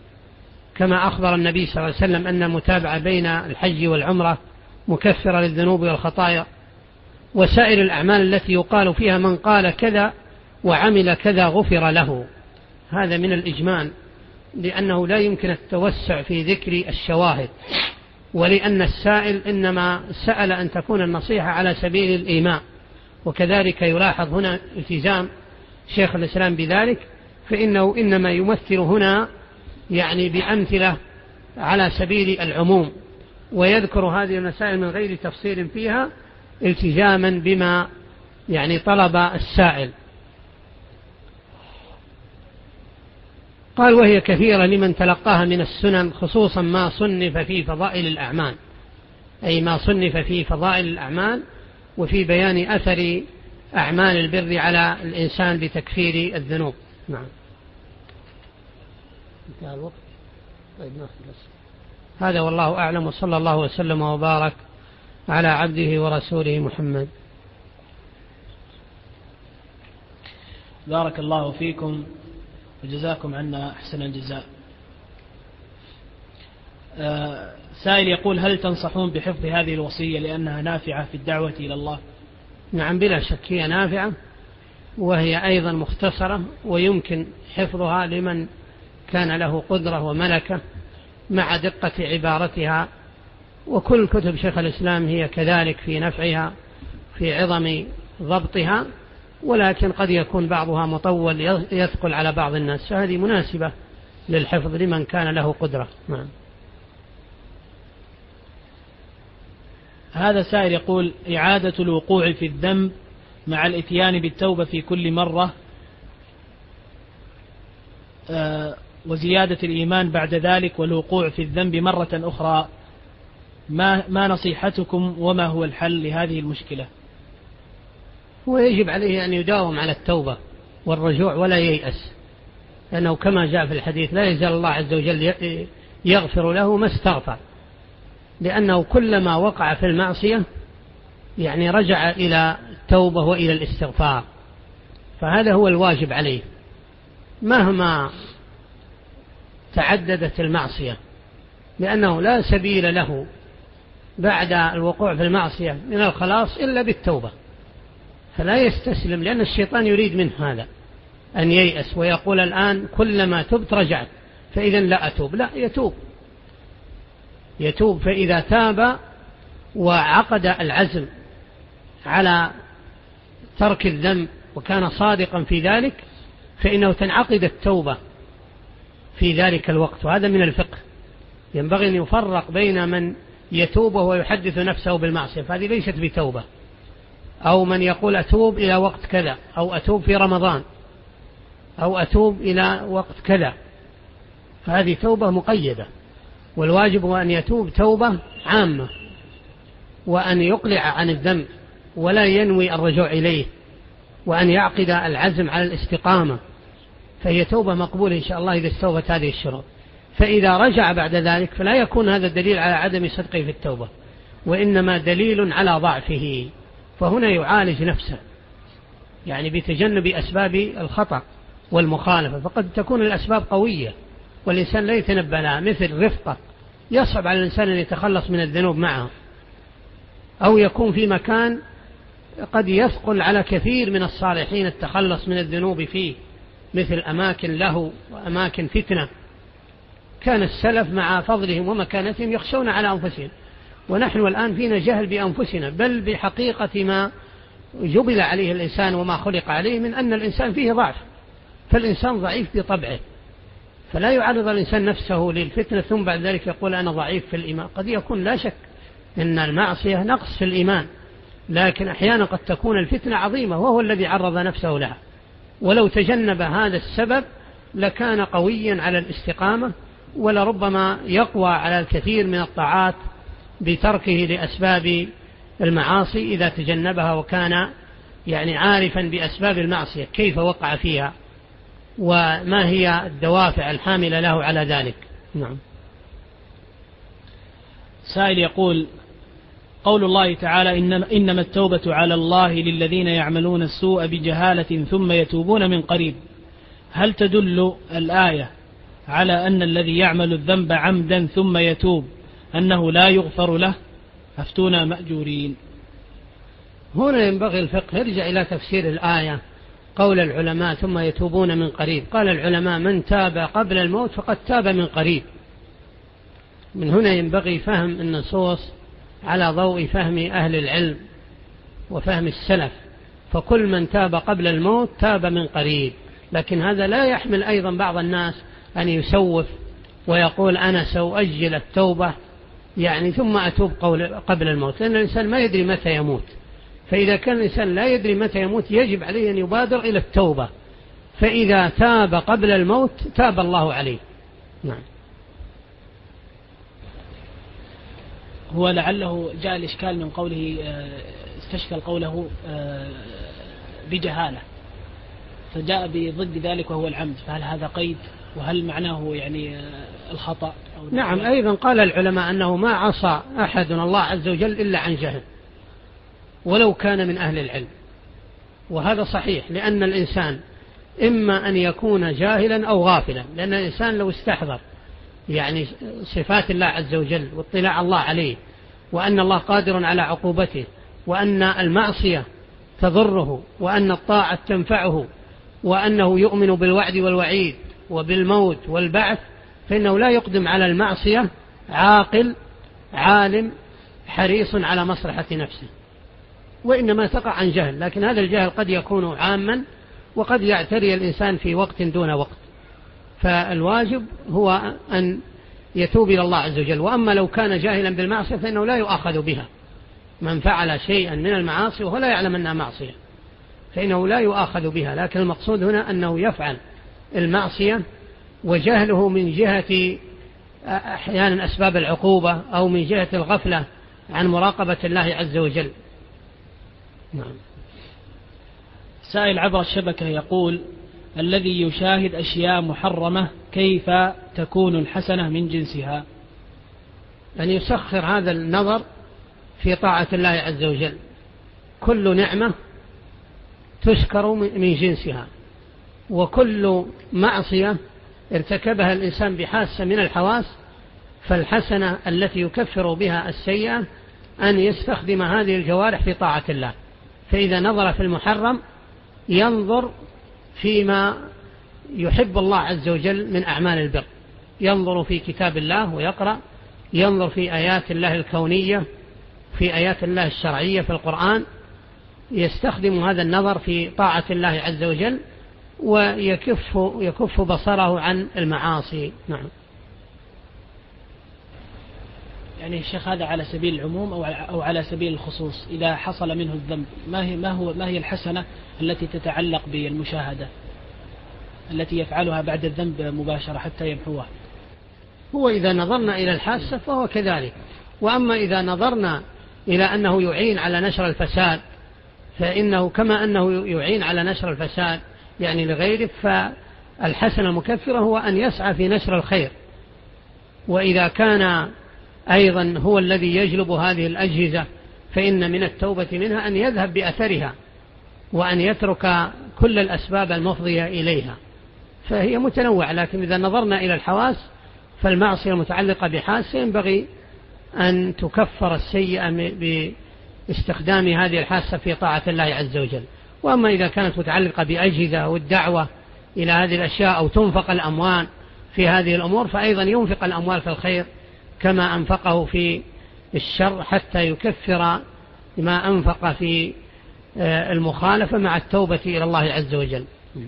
كما أخبر النبي صلى الله عليه وسلم أن المتابعة بين الحج والعمرة مكفرة للذنوب والخطايا. وسائر الأعمال التي يقال فيها من قال كذا وعمل كذا غفر له، هذا من الإجمال، لأنه لا يمكن التوسع في ذكر الشواهد، ولأن السائل إنما سأل أن تكون النصيحة على سبيل الإيماء. وكذلك يلاحظ هنا التزام شيخ الإسلام بذلك، فإنه إنما يمثل هنا يعني بأمثلة على سبيل العموم، ويذكر هذه المسائل من غير تفصيل فيها التزاما بما يعني طلب السائل. قال: وهي كثيرة لمن تلقاها من السنن، خصوصا ما صنف في فضائل الأعمال، أي ما صنف في فضائل الأعمال وفي بيان أثر أعمال البر على الإنسان بتكفير الذنوب. نعم. انتهى الوقت. طيب نخلص هذا، والله أعلم، وصلى الله وسلم وبارك على عبده ورسوله محمد. بارك الله فيكم وجزاكم عنا أحسن الجزاء. سائل يقول: هل تنصحون بحفظ هذه الوصية لأنها نافعة في الدعوة إلى الله؟ نعم، بلا شك هي نافعة، وهي أيضا مختصرة، ويمكن حفظها لمن كان له قدرة وملكة مع دقة عبارتها. وكل كتب شيخ الإسلام هي كذلك في نفعها في عظم ضبطها، ولكن قد يكون بعضها مطول يثقل على بعض الناس، فهذه مناسبة للحفظ لمن كان له قدرة. نعم. هذا سائل يقول: إعادة الوقوع في الذنب مع الإتيان بالتوبة في كل مرة وزيادة الإيمان بعد ذلك والوقوع في الذنب مرة أخرى، ما نصيحتكم وما هو الحل لهذه المشكلة؟ هو يجب عليه أن يداوم على التوبة والرجوع ولا ييأس، لأنه كما جاء في الحديث: لا يزال الله عز وجل يغفر له ما استغفر، لأنه كلما وقع في المعصية يعني رجع إلى التوبة وإلى الاستغفار، فهذا هو الواجب عليه مهما تعددت المعصية، لأنه لا سبيل له بعد الوقوع في المعصية من الخلاص إلا بالتوبة، فلا يستسلم، لأن الشيطان يريد منه هذا أن ييأس ويقول الآن كلما تبت رجعت فإذا لا أتوب. لا، يتوب، فإذا تاب وعقد العزم على ترك الذنب وكان صادقا في ذلك فإنه تنعقد التوبة في ذلك الوقت. وهذا من الفقه، ينبغي أن يفرق بين من يتوب وهو يحدث نفسه بالمعصية، فهذه ليست بتوبة. أو من يقول أتوب إلى وقت كذا، أو أتوب في رمضان، أو أتوب إلى وقت كذا، فهذه توبة مقيدة. والواجب هو أن يتوب توبة عامة، وأن يقلع عن الذنب ولا ينوي الرجوع إليه، وأن يعقد العزم على الاستقامة، فهي توبة مقبولة إن شاء الله إذا استوفت هذه الشروط. فإذا رجع بعد ذلك فلا يكون هذا الدليل على عدم صدقه في التوبة، وإنما دليل على ضعفه. فهنا يعالج نفسه يعني بتجنب أسباب الخطأ والمخالفة، فقد تكون الأسباب قوية والإنسان لا يتنبه لها، مثل رفقة يصعب على الإنسان أن يتخلص من الذنوب معه، أو يكون في مكان قد يثقل على كثير من الصالحين التخلص من الذنوب فيه، مثل أماكن له وأماكن فتنة. كان السلف مع فضلهم ومكانتهم يخشون على أنفسهم، ونحن الآن فينا جهل بأنفسنا، بل بحقيقة ما جبل عليه الإنسان وما خلق عليه من أن الإنسان فيه ضعف، فالإنسان ضعيف بطبعه، فلا يعرض الإنسان نفسه للفتنة ثم بعد ذلك يقول أنا ضعيف في الإيمان. قد يكون لا شك أن المعصية نقص في الإيمان، لكن أحيانا قد تكون الفتنة عظيمة وهو الذي عرض نفسه لها، ولو تجنب هذا السبب لكان قويا على الاستقامة، ولربما يقوى على الكثير من الطاعات بتركه لأسباب المعاصي إذا تجنبها، وكان يعني عارفا بأسباب المعصية كيف وقع فيها وما هي الدوافع الحاملة له على ذلك. نعم. سائل يقول: قول الله تعالى إنما التوبة على الله للذين يعملون السوء بجهالة ثم يتوبون من قريب، هل تدل الآية على أن الذي يعمل الذنب عمدا ثم يتوب أنه لا يغفر له؟ أفتونا مأجورين. هنا ينبغي الفقه يرجع إلى تفسير الآية. قول العلماء ثم يتوبون من قريب، قال العلماء من تاب قبل الموت فقد تاب من قريب. من هنا ينبغي فهم النصوص على ضوء فهم أهل العلم وفهم السلف، فكل من تاب قبل الموت تاب من قريب. لكن هذا لا يحمل أيضا بعض الناس أن يسوف ويقول أنا سأؤجل التوبة يعني ثم أتوب قبل الموت، لأن الإنسان ما يدري متى يموت، فإذا كان الإنسان لا يدري متى يموت يجب عليه أن يبادر إلى التوبة، فإذا تاب قبل الموت تاب الله عليه. نعم. هو لعله جاء الإشكال من قوله استشكل قوله بجهالة، فجاء بضد ذلك وهو العمد، فهل هذا قيد؟ وهل معناه يعني الخطأ؟ نعم. أيضا قال العلماء أنه ما عصى أحد الله عز وجل إلا عن جهل ولو كان من أهل العلم، وهذا صحيح، لأن الإنسان إما أن يكون جاهلا أو غافلا، لأن الإنسان لو استحضر يعني صفات الله عز وجل واطلاع الله عليه، وأن الله قادر على عقوبته، وأن المعصية تضره، وأن الطاعة تنفعه، وأنه يؤمن بالوعد والوعيد وبالموت والبعث، فإنه لا يقدم على المعصية عاقل عالم حريص على مصلحة نفسه، وإنما تقع عن جهل. لكن هذا الجهل قد يكون عاما وقد يعتري الإنسان في وقت دون وقت، فالواجب هو أن يتوب إلى الله عز وجل. وأما لو كان جاهلا بالمعصية فإنه لا يؤاخذ بها، من فعل شيئا من المعاصي وهو لا يعلم أنها معصية فإنه لا يؤاخذ بها، لكن المقصود هنا أنه يفعل المعصية وجهله من جهة أحيانا أسباب العقوبة أو من جهة الغفلة عن مراقبة الله عز وجل. نعم. سائل عبر الشبكة يقول: الذي يشاهد أشياء محرمة كيف تكون الحسنة من جنسها؟ أن يسخر هذا النظر في طاعة الله عز وجل، كل نعمة تشكر من جنسها، وكل معصية ارتكبها الإنسان بحاسة من الحواس فالحسنة التي يكفر بها السيئة أن يستخدم هذه الجوارح في طاعة الله. فإذا نظر في المحرم ينظر فيما يحب الله عز وجل من أعمال البر، ينظر في كتاب الله ويقرأ، ينظر في آيات الله الكونية، في آيات الله الشرعية في القرآن، يستخدم هذا النظر في طاعة الله عز وجل ويكف بصره عن المعاصي. نعم. يعني الشيخ هذا على سبيل العموم أو على سبيل الخصوص؟ إذا حصل منه الذنب ما هي الحسنة التي تتعلق بالمشاهدة التي يفعلها بعد الذنب مباشرة حتى يمحوها؟ هو إذا نظرنا إلى الحاسة فهو كذلك. وأما إذا نظرنا إلى أنه يعين على نشر الفساد فإنه كما أنه يعين على نشر الفساد يعني لغيره، فالحسنة المكفرة هو أن يسعى في نشر الخير. وإذا كان أيضا هو الذي يجلب هذه الأجهزة فإن من التوبة منها أن يذهب بأثرها وأن يترك كل الأسباب المفضية إليها، فهي متنوعة. لكن إذا نظرنا إلى الحواس فالمعصية المتعلقة بحاسة ينبغي أن تكفر السيئة باستخدام هذه الحاسة في طاعة الله عز وجل. وأما إذا كانت متعلقة بأجهزة والدعوة إلى هذه الأشياء أو تنفق الأموال في هذه الأمور فأيضا ينفق الأموال في الخير كما أنفقه في الشر حتى يكفر ما أنفق في المخالفة مع التوبة إلى الله عز وجل.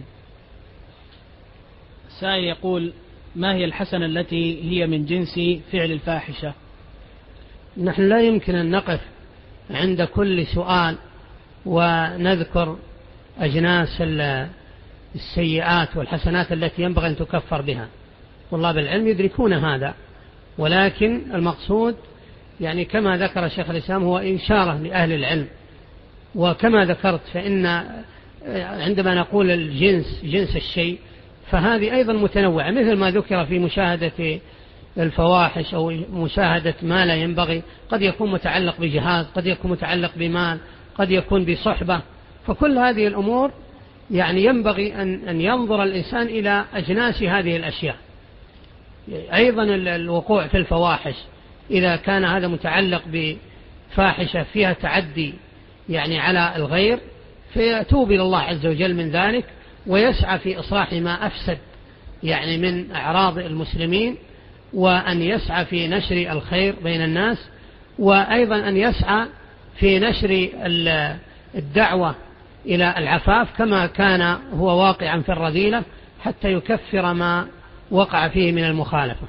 سائل يقول: ما هي الحسنة التي هي من جنس فعل الفاحشة؟ نحن لا يمكن أن نقف عند كل سؤال ونذكر أجناس السيئات والحسنات التي ينبغي أن تكفر بها، والله بالعلم يدركون هذا، ولكن المقصود يعني كما ذكر شيخ الإسلام هو إشارة لأهل العلم. وكما ذكرت فإن عندما نقول الجنس جنس الشيء فهذه أيضا متنوعة، مثل ما ذكر في مشاهدة الفواحش أو مشاهدة ما لا ينبغي، قد يكون متعلق بجهاز، قد يكون متعلق بمال، قد يكون بصحبة. فكل هذه الأمور يعني ينبغي أن ينظر الإنسان إلى أجناس هذه الأشياء. أيضا الوقوع في الفواحش إذا كان هذا متعلق بفاحشة فيها تعدي يعني على الغير فيتوب إلى الله عز وجل من ذلك ويسعى في إصلاح ما أفسد يعني من أعراض المسلمين، وأن يسعى في نشر الخير بين الناس، وأيضا أن يسعى في نشر الدعوة إلى العفاف كما كان هو واقعا في الرذيلة حتى يكفر ما وقع فيه من المخالفة.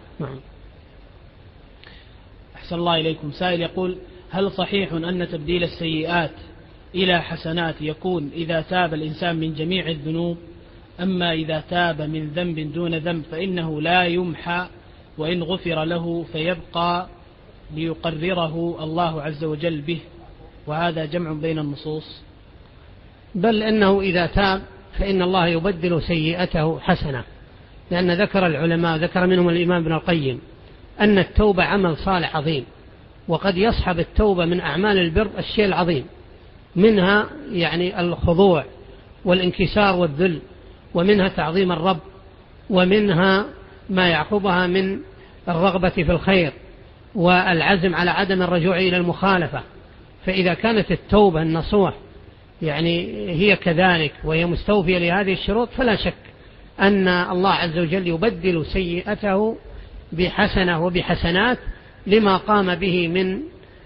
أحسن الله إليكم. سائل يقول: هل صحيح أن تبديل السيئات إلى حسنات يكون إذا تاب الإنسان من جميع الذنوب، أما إذا تاب من ذنب دون ذنب فإنه لا يمحى وإن غفر له فيبقى ليقرره الله عز وجل به، وهذا جمع بين النصوص؟ بل إنه إذا تاب فإن الله يبدل سيئته حسنة، لأن ذكر العلماء ذكر منهم الإمام ابن القيم أن التوبة عمل صالح عظيم، وقد يصحب التوبة من أعمال البر الشيء العظيم، منها يعني الخضوع والانكسار والذل، ومنها تعظيم الرب، ومنها ما يعقبها من الرغبة في الخير والعزم على عدم الرجوع إلى المخالفة. فإذا كانت التوبة النصوح يعني هي كذلك وهي مستوفية لهذه الشروط فلا شك أن الله عز وجل يبدل سيئته بحسنة وبحسنات لما قام به من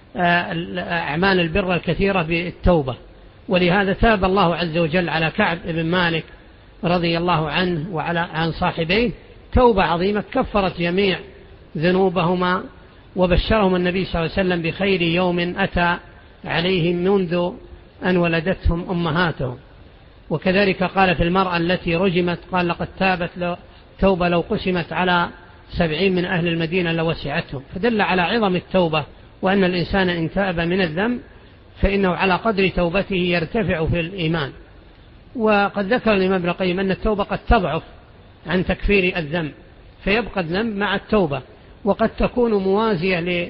أعمال البر الكثيرة بالتوبة. ولهذا تاب الله عز وجل على كعب بن مالك رضي الله عنه وعلى عن صاحبيه توبة عظيمة كفرت جميع ذنوبهما، وبشرهم النبي صلى الله عليه وسلم بخير يوم أتى عليهم منذ أن ولدتهم أمهاتهم. وكذلك قال في المرأة التي رجمت قال: لقد تابت توبة لو قسمت على 70 من أهل المدينة لوسعتهم. فدل على عظم التوبة، وأن الإنسان إن تاب من الذنب فإنه على قدر توبته يرتفع في الإيمان. وقد ذكر الإمام ابن القيم أن التوبة قد تضعف عن تكفير الذنب، فيبقى الذنب مع التوبة، وقد تكون موازية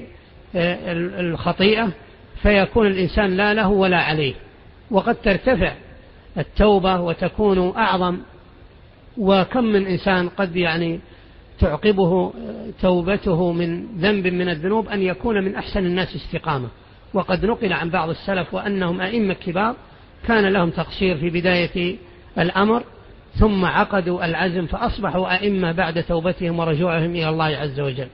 للخطيئة فيكون الإنسان لا له ولا عليه، وقد ترتفع التوبة وتكون أعظم. وكم من إنسان قد يعني تعقبه توبته من ذنب من الذنوب أن يكون من أحسن الناس استقامة. وقد نقل عن بعض السلف وأنهم أئمة كبار كان لهم تقصير في بداية الأمر ثم عقدوا العزم فأصبحوا أئمة بعد توبتهم ورجوعهم إلى الله عز وجل.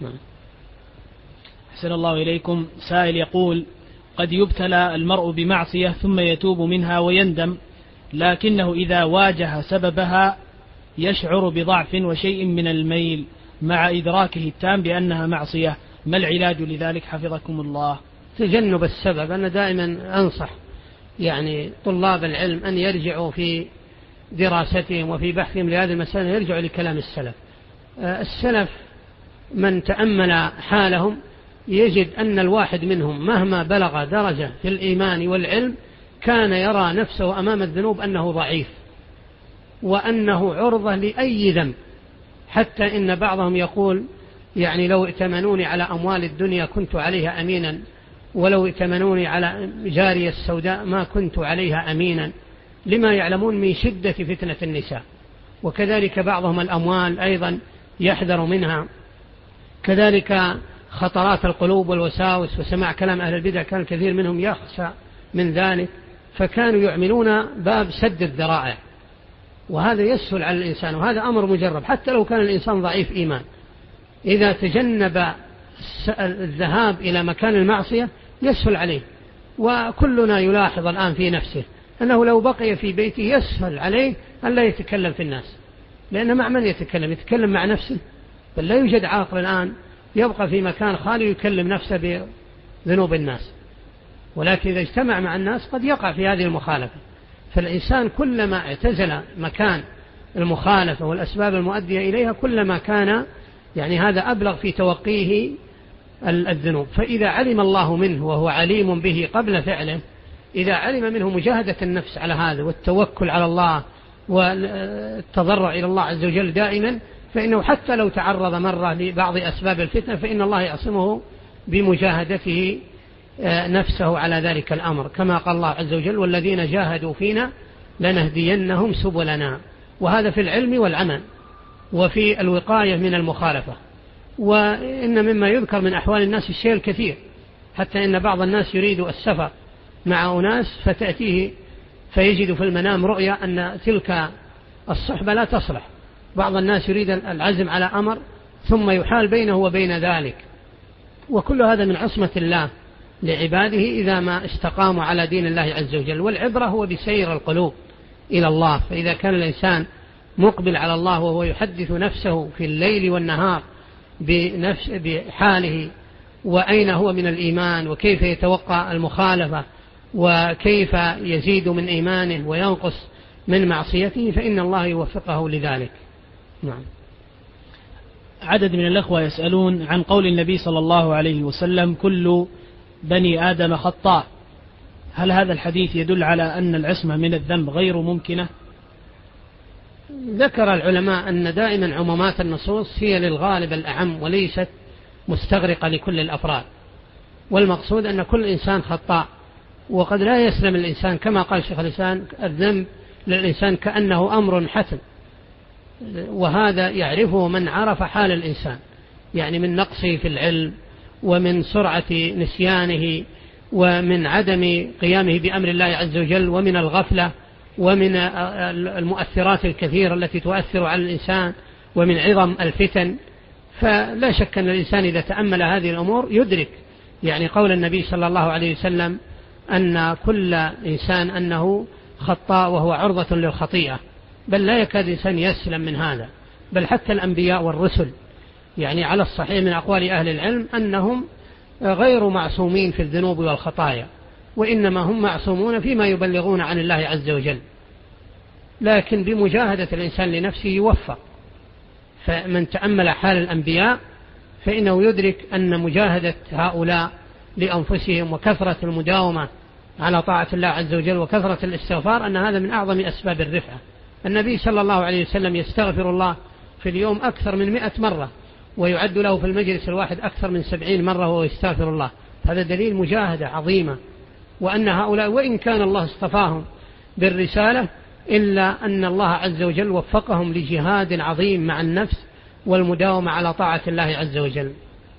أحسن الله إليكم. سائل يقول: قد يبتلى المرء بمعصية ثم يتوب منها ويندم، لكنه إذا واجه سببها يشعر بضعف وشيء من الميل مع إدراكه التام بأنها معصية، ما العلاج لذلك حفظكم الله؟ تجنب السبب. أنا دائما أنصح يعني طلاب العلم أن يرجعوا في دراستهم وفي بحثهم لهذه المسألة يرجعوا لكلام السلف. السلف من تأمل حالهم يجد أن الواحد منهم مهما بلغ درجة في الإيمان والعلم كان يرى نفسه أمام الذنوب أنه ضعيف وأنه عرضة لأي ذنب، حتى إن بعضهم يقول يعني لو ائتمنوني على أموال الدنيا كنت عليها أمينا، ولو ائتمنوني على جارية السوداء ما كنت عليها أمينا، لما يعلمون من شدة فتنة النساء. وكذلك بعضهم الأموال أيضا يحذر منها، كذلك خطرات القلوب والوساوس وسماع كلام أهل البدع كان الكثير منهم يخشى من ذلك، فكانوا يعملون باب سد الذرائع، وهذا يسهل على الإنسان، وهذا أمر مجرب حتى لو كان الإنسان ضعيف إيمان، إذا تجنب الذهاب إلى مكان المعصية يسهل عليه. وكلنا يلاحظ الآن في نفسه أنه لو بقي في بيته يسهل عليه أن لا يتكلم في الناس، لأن مع من يتكلم مع نفسه، بل لا يوجد عاقل الآن يبقى في مكان خالي يكلم نفسه بذنوب الناس، ولكن إذا اجتمع مع الناس قد يقع في هذه المخالفة. فالإنسان كلما اعتزل مكان المخالفة والأسباب المؤدية إليها كلما كان يعني هذا أبلغ في توقيه الذنوب. فإذا علم الله منه وهو عليم به قبل فعله، إذا علم منه مجاهدة النفس على هذا والتوكل على الله والتضرع إلى الله عز وجل دائما، فإنه حتى لو تعرض مرة لبعض أسباب الفتنة فإن الله يعصمه بمجاهدته نفسه على ذلك الأمر، كما قال الله عز وجل والذين جاهدوا فينا لنهدينهم سبلنا. وهذا في العلم والعمل وفي الوقاية من المخالفة. وإن مما يذكر من أحوال الناس الشيء الكثير، حتى إن بعض الناس يريد السفر مع أناس فتأتيه فيجد في المنام رؤيا أن تلك الصحبة لا تصلح. بعض الناس يريد العزم على أمر ثم يحال بينه وبين ذلك، وكل هذا من عصمة الله لعباده إذا ما استقاموا على دين الله عز وجل. والعبرة هو بسير القلوب إلى الله، فإذا كان الإنسان مقبل على الله وهو يحدث نفسه في الليل والنهار بحاله وأين هو من الإيمان وكيف يتوقع المخالفة وكيف يزيد من إيمانه وينقص من معصيته، فإن الله يوفقه لذلك. نعم. عدد من الأخوة يسألون عن قول النبي صلى الله عليه وسلم كل بني آدم خطاء، هل هذا الحديث يدل على أن العصمة من الذنب غير ممكنة؟ ذكر العلماء أن دائما عمومات النصوص هي للغالب الأعم وليست مستغرقة لكل الأفراد، والمقصود أن كل إنسان خطاء، وقد لا يسلم الإنسان كما قال شيخ الإنسان الذنب للإنسان كأنه أمر حتم، وهذا يعرفه من عرف حال الإنسان، يعني من نقصه في العلم ومن سرعة نسيانه ومن عدم قيامه بأمر الله عز وجل ومن الغفلة ومن المؤثرات الكثيرة التي تؤثر على الإنسان ومن عظم الفتن. فلا شك أن الإنسان إذا تأمل هذه الأمور يدرك يعني قول النبي صلى الله عليه وسلم أن كل إنسان أنه خطاء وهو عرضة للخطيئة، بل لا يكاد إنسان يسلم من هذا، بل حتى الأنبياء والرسل يعني على الصحيح من أقوال أهل العلم أنهم غير معصومين في الذنوب والخطايا، وإنما هم معصومون فيما يبلغون عن الله عز وجل، لكن بمجاهدة الإنسان لنفسه يوفق. فمن تأمل حال الأنبياء فإنه يدرك أن مجاهدة هؤلاء لأنفسهم وكثرة المداومة على طاعة الله عز وجل وكثرة الاستغفار أن هذا من أعظم أسباب الرفعة. النبي صلى الله عليه وسلم يستغفر الله في اليوم أكثر من 100 مرة، ويعد له في المجلس الواحد أكثر من 70 مرة وهو يستغفر الله. هذا دليل مجاهدة عظيمة، وأن هؤلاء وإن كان الله اصطفاهم بالرسالة إلا أن الله عز وجل وفقهم لجهاد عظيم مع النفس والمداومة على طاعة الله عز وجل.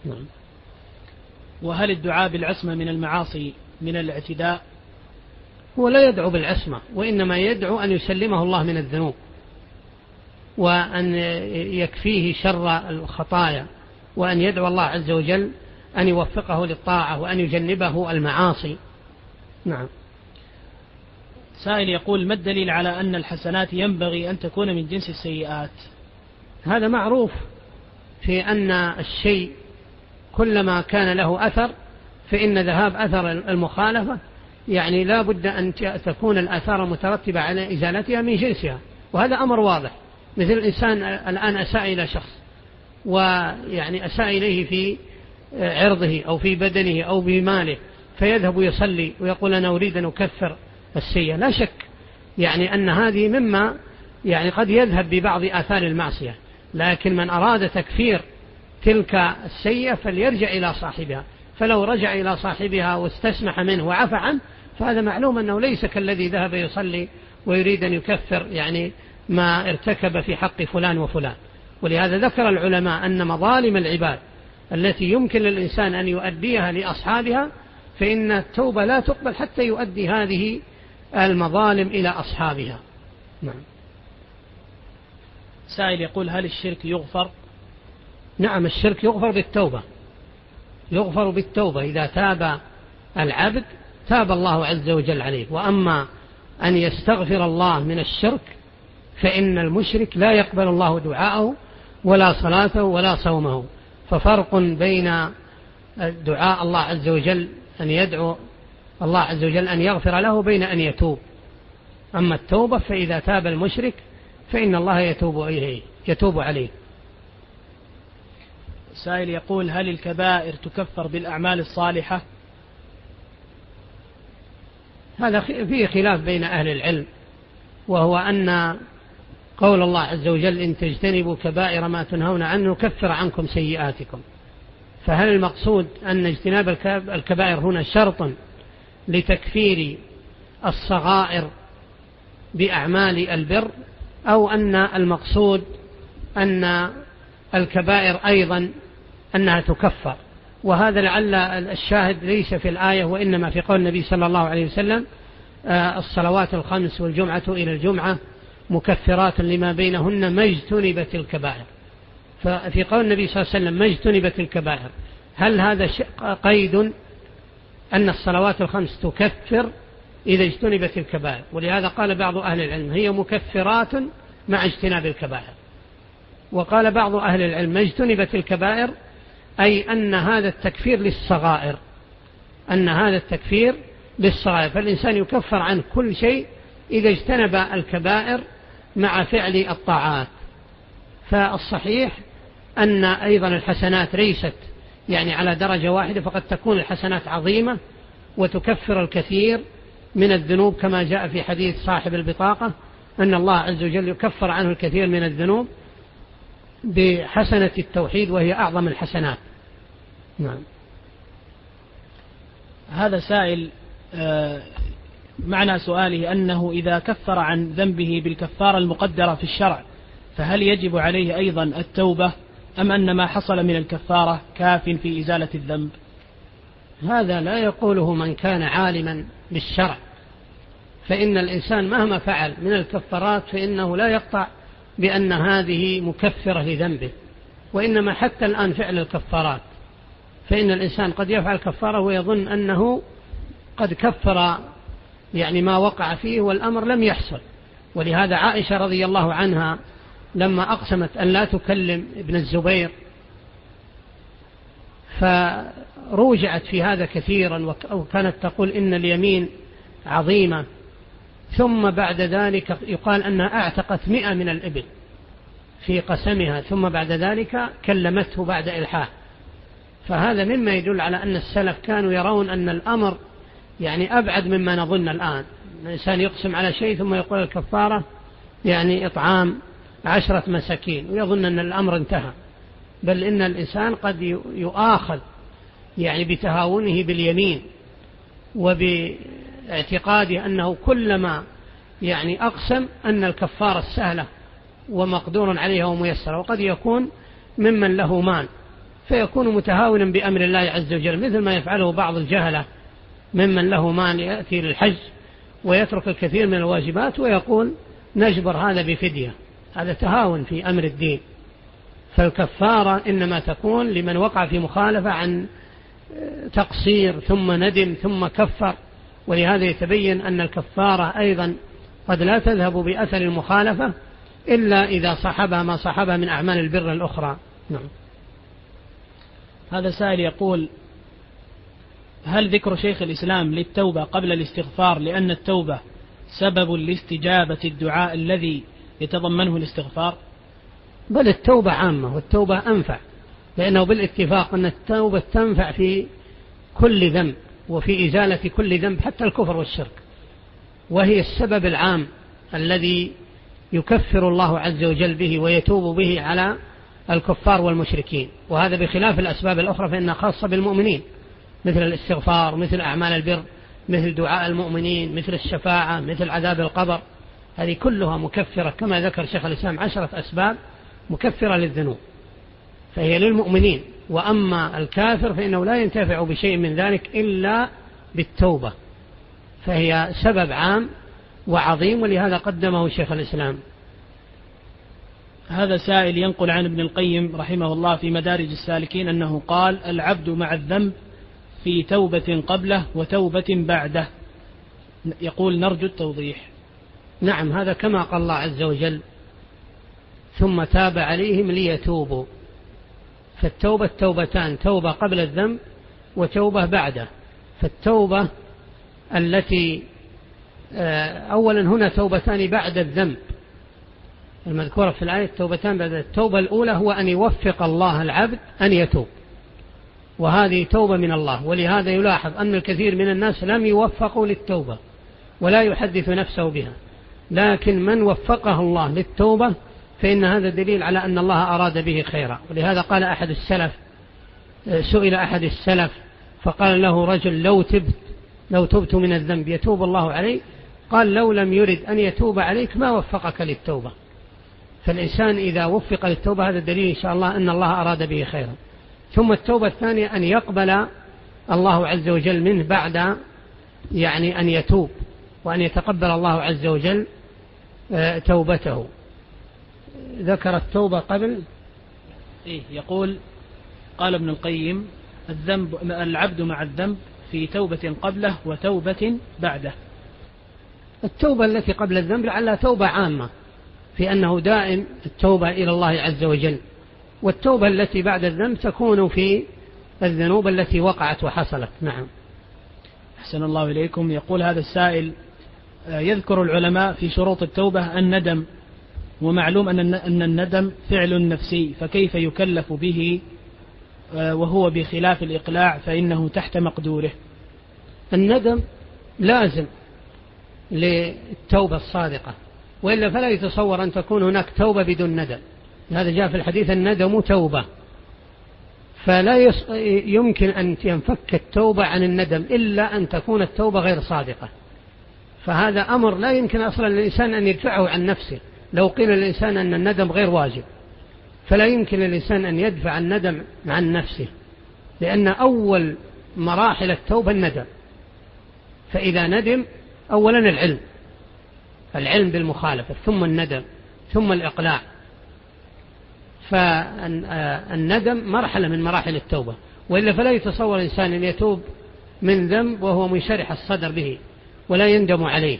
وهل الدعاء بالعصمة من المعاصي من الاعتداء؟ هو لا يدعو بالعصمة، وإنما يدعو أن يسلمه الله من الذنوب وأن يكفيه شر الخطايا، وأن يدعو الله عز وجل أن يوفقه للطاعة وأن يجنبه المعاصي. نعم. سائل يقول ما الدليل على أن الحسنات ينبغي أن تكون من جنس السيئات؟ هذا معروف في أن الشيء كلما كان له أثر فإن ذهاب أثر المخالفة يعني لا بد أن تكون الآثار مترتبة على إزالتها من جنسها، وهذا أمر واضح. مثل الإنسان الآن أساء إلى شخص ويعني أساء إليه في عرضه أو في بدنه أو بماله، فيذهب يصلي ويقول أنا أريد أن أكفر السيئة، لا شك يعني أن هذه مما يعني قد يذهب ببعض آثار المعصية، لكن من أراد تكفير تلك السيئة فليرجع إلى صاحبها، فلو رجع إلى صاحبها واستسمح منه وعفى عنه فهذا معلوم أنه ليس كالذي ذهب يصلي ويريد أن يكفر يعني ما ارتكب في حق فلان وفلان. ولهذا ذكر العلماء أن مظالم العباد التي يمكن للإنسان أن يؤديها لأصحابها فإن التوبة لا تقبل حتى يؤدي هذه المظالم إلى أصحابها. نعم. سائل يقول هل الشرك يغفر؟ نعم، الشرك يغفر بالتوبة، يغفر بالتوبة. إذا تاب العبد تاب الله عز وجل عليه. وأما أن يستغفر الله من الشرك فإن المشرك لا يقبل الله دعاءه ولا صلاته ولا صومه. ففرق بين دعاء الله عز وجل أن يدعو الله عز وجل أن يغفر له بين أن يتوب. أما التوبة فإذا تاب المشرك فإن الله يتوب عليه. سائل يقول هل الكبائر تكفر بالأعمال الصالحة؟ هذا فيه خلاف بين أهل العلم، وهو أن قول الله عز وجل إن تجتنبوا كبائر ما تنهون عنه نكفر عنكم سيئاتكم، فهل المقصود أن اجتناب الكبائر هنا شرط لتكفير الصغائر بأعمال البر، أو أن المقصود أن الكبائر أيضا أنها تكفر؟ وهذا لعل الشاهد ليس في الآية وإنما في قول النبي صلى الله عليه وسلم الصلوات الخمس والجمعة إلى الجمعة مكفرات لما بينهن ما اجتنبت الكبائر. ففي قول النبي صلى الله عليه وسلم ما اجتنبت الكبائر، هل هذا قيد أن الصلوات الخمس تكفر إذا اجتنبت الكبائر؟ ولهذا قال بعض أهل العلم هي مكفرات مع اجتناب الكبائر. وقال بعض أهل العلم ما اجتنبت الكبائر أي أن هذا التكفير للصغائر، أن هذا التكفير للصغائر، فالإنسان يكفر عن كل شيء إذا اجتنب الكبائر مع فعل الطاعات. فالصحيح أن أيضا الحسنات ليست يعني على درجة واحدة، فقد تكون الحسنات عظيمة وتكفر الكثير من الذنوب، كما جاء في حديث صاحب البطاقة أن الله عز وجل يكفر عنه الكثير من الذنوب بحسنة التوحيد وهي أعظم الحسنات. نعم. هذا سائل معنى سؤاله أنه إذا كفر عن ذنبه بالكفارة المقدرة في الشرع فهل يجب عليه أيضا التوبة أم أن ما حصل من الكفارة كاف في إزالة الذنب؟ هذا لا يقوله من كان عالما بالشرع، فإن الإنسان مهما فعل من الكفارات فإنه لا يقطع بأن هذه مكفرة لذنبه، وإنما حتى الآن فعل الكفارات فإن الإنسان قد يفعل كفارة ويظن أنه قد كفر يعني ما وقع فيه والأمر لم يحصل. ولهذا عائشة رضي الله عنها لما أقسمت أن لا تكلم ابن الزبير فروجعت في هذا كثيرا وكانت تقول إن اليمين عظيمة، ثم بعد ذلك يقال أنها أعتقت 100 من الإبل في قسمها، ثم بعد ذلك كلمته بعد إلحاح. فهذا مما يدل على أن السلف كانوا يرون أن الأمر يعني أبعد مما نظن الآن. الإنسان يقسم على شيء ثم يقول الكفارة يعني إطعام 10 مساكين ويظن أن الأمر انتهى، بل إن الإنسان قد يؤاخذ يعني بتهاونه باليمين وباعتقاده أنه كلما يعني أقسم أن الكفارة السهلة ومقدور عليها وميسرة، وقد يكون ممن له مال فيكون متهاونا بأمر الله عز وجل، مثل ما يفعله بعض الجهلة ممن له مال يأتي للحج ويترك الكثير من الواجبات ويقول نجبر هذا بفدية. هذا تهاون في أمر الدين. فالكفارة إنما تكون لمن وقع في مخالفة عن تقصير ثم ندم ثم كفر. ولهذا يتبين أن الكفارة أيضا قد لا تذهب بأثر المخالفة إلا إذا صحبها ما صحبها من أعمال البر الأخرى. نعم. هذا سائل يقول: هل ذكر شيخ الإسلام للتوبة قبل الاستغفار لأن التوبة سبب لاستجابة الدعاء الذي يتضمنه الاستغفار؟ بل التوبة عامة، والتوبة أنفع، لأنه بالاتفاق أن التوبة تنفع في كل ذنب وفي إزالة كل ذنب حتى الكفر والشرك، وهي السبب العام الذي يكفر الله عز وجل به ويتوب به على الكفار والمشركين. وهذا بخلاف الأسباب الأخرى فإنها خاصة بالمؤمنين، مثل الاستغفار، مثل أعمال البر، مثل دعاء المؤمنين، مثل الشفاعة، مثل عذاب القبر. هذه كلها مكفرة كما ذكر شيخ الإسلام 10 أسباب مكفرة للذنوب، فهي للمؤمنين. وأما الكافر فإنه لا ينتفع بشيء من ذلك إلا بالتوبة، فهي سبب عام وعظيم، ولهذا قدمه شيخ الإسلام. هذا سائل ينقل عن ابن القيم رحمه الله في مدارج السالكين أنه قال: العبد مع الذنب في توبة قبله وتوبة بعده. يقول: نرجو التوضيح. نعم، هذا كما قال الله عز وجل: ثم تاب عليهم ليتوبوا. فالتوبة توبتان: توبة قبل الذنب وتوبة بعده. فالتوبة التي أولا هنا توبتان بعد الذنب المذكورة في الآية، توبتان بعد. التوبة الأولى هو أن يوفق الله العبد أن يتوب، وهذه توبة من الله. ولهذا يلاحظ أن الكثير من الناس لم يوفقوا للتوبة ولا يحدث نفسه بها، لكن من وفقه الله للتوبة فإن هذا دليل على أن الله أراد به خيرا. ولهذا قال أحد السلف، سئل أحد السلف فقال له رجل: لو تبت من الذنب يتوب الله عليه؟ قال: لو لم يرد أن يتوب عليك ما وفقك للتوبة. فالإنسان إذا وفق للتوبة هذا دليل إن شاء الله أن الله أراد به خيرا. ثم التوبة الثانية أن يقبل الله عز وجل منه بعد أن يتوب، وأن يتقبل الله عز وجل توبته. ذكر التوبة قبل. يقول: قال ابن القيم: العبد مع الذنب في توبة قبله وتوبة بعده. التوبة التي قبل الذنب لعلها توبة عامة في أنه دائم التوبة إلى الله عز وجل، والتوبة التي بعد الذنب تكون في الذنوب التي وقعت وحصلت. نعم. أحسن الله إليكم. يقول هذا السائل: يذكر العلماء في شروط التوبة الندم، ومعلوم أن الندم فعل نفسي، فكيف يكلف به وهو بخلاف الإقلاع فإنه تحت مقدوره؟ الندم لازم للتوبة الصادقة، وإلا فلا يتصور أن تكون هناك توبة بدون ندم. هذا جاء في الحديث: الندم توبة. فلا يمكن أن ينفك التوبة عن الندم إلا أن تكون التوبة غير صادقة. فهذا أمر لا يمكن أصلا للإنسان أن يدفعه عن نفسه. لو قيل للإنسان أن الندم غير واجب فلا يمكن للإنسان أن يدفع الندم عن نفسه، لأن أول مراحل التوبة الندم. فإذا ندم أولا العلم بالمخالفة، ثم الندم، ثم الإقلاع. فالندم مرحلة من مراحل التوبة، وإلا فلا يتصور الإنسان أن يتوب من ذنب وهو منشرح الصدر به ولا يندم عليه.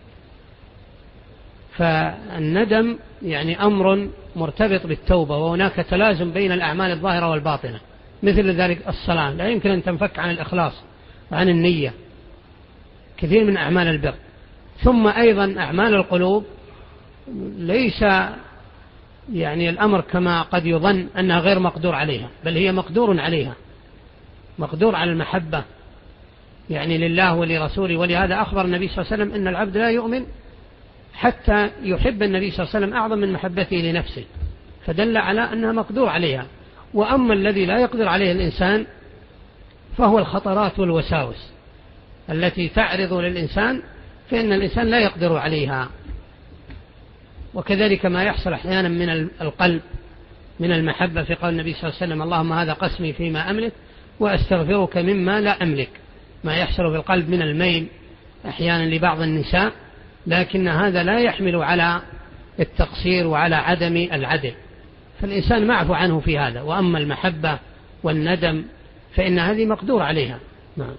فالندم أمر مرتبط بالتوبة، وهناك تلازم بين الأعمال الظاهرة والباطنة. مثل ذلك الصلاة لا يمكن أن تنفك عن الإخلاص وعن النية، كثير من أعمال البر. ثم أيضا أعمال القلوب ليس الأمر كما قد يظن أنها غير مقدور عليها، بل هي مقدور عليها، مقدور على المحبة لله ولرسوله. ولهذا أخبر النبي صلى الله عليه وسلم أن العبد لا يؤمن حتى يحب النبي صلى الله عليه وسلم أعظم من محبته لنفسه، فدل على أنها مقدور عليها. وأما الذي لا يقدر عليه الإنسان فهو الخطرات والوساوس التي تعرض للإنسان، فإن الإنسان لا يقدر عليها. وكذلك ما يحصل أحيانا من القلب من المحبة، في قول النبي صلى الله عليه وسلم: اللهم هذا قسمي فيما أملك وأستغفرك مما لا أملك. ما يحصل في القلب من الميل أحيانا لبعض النساء، لكن هذا لا يحمل على التقصير وعلى عدم العدل، فالإنسان معفو عنه في هذا. وأما المحبة والندم فإن هذه مقدور عليها. نعم.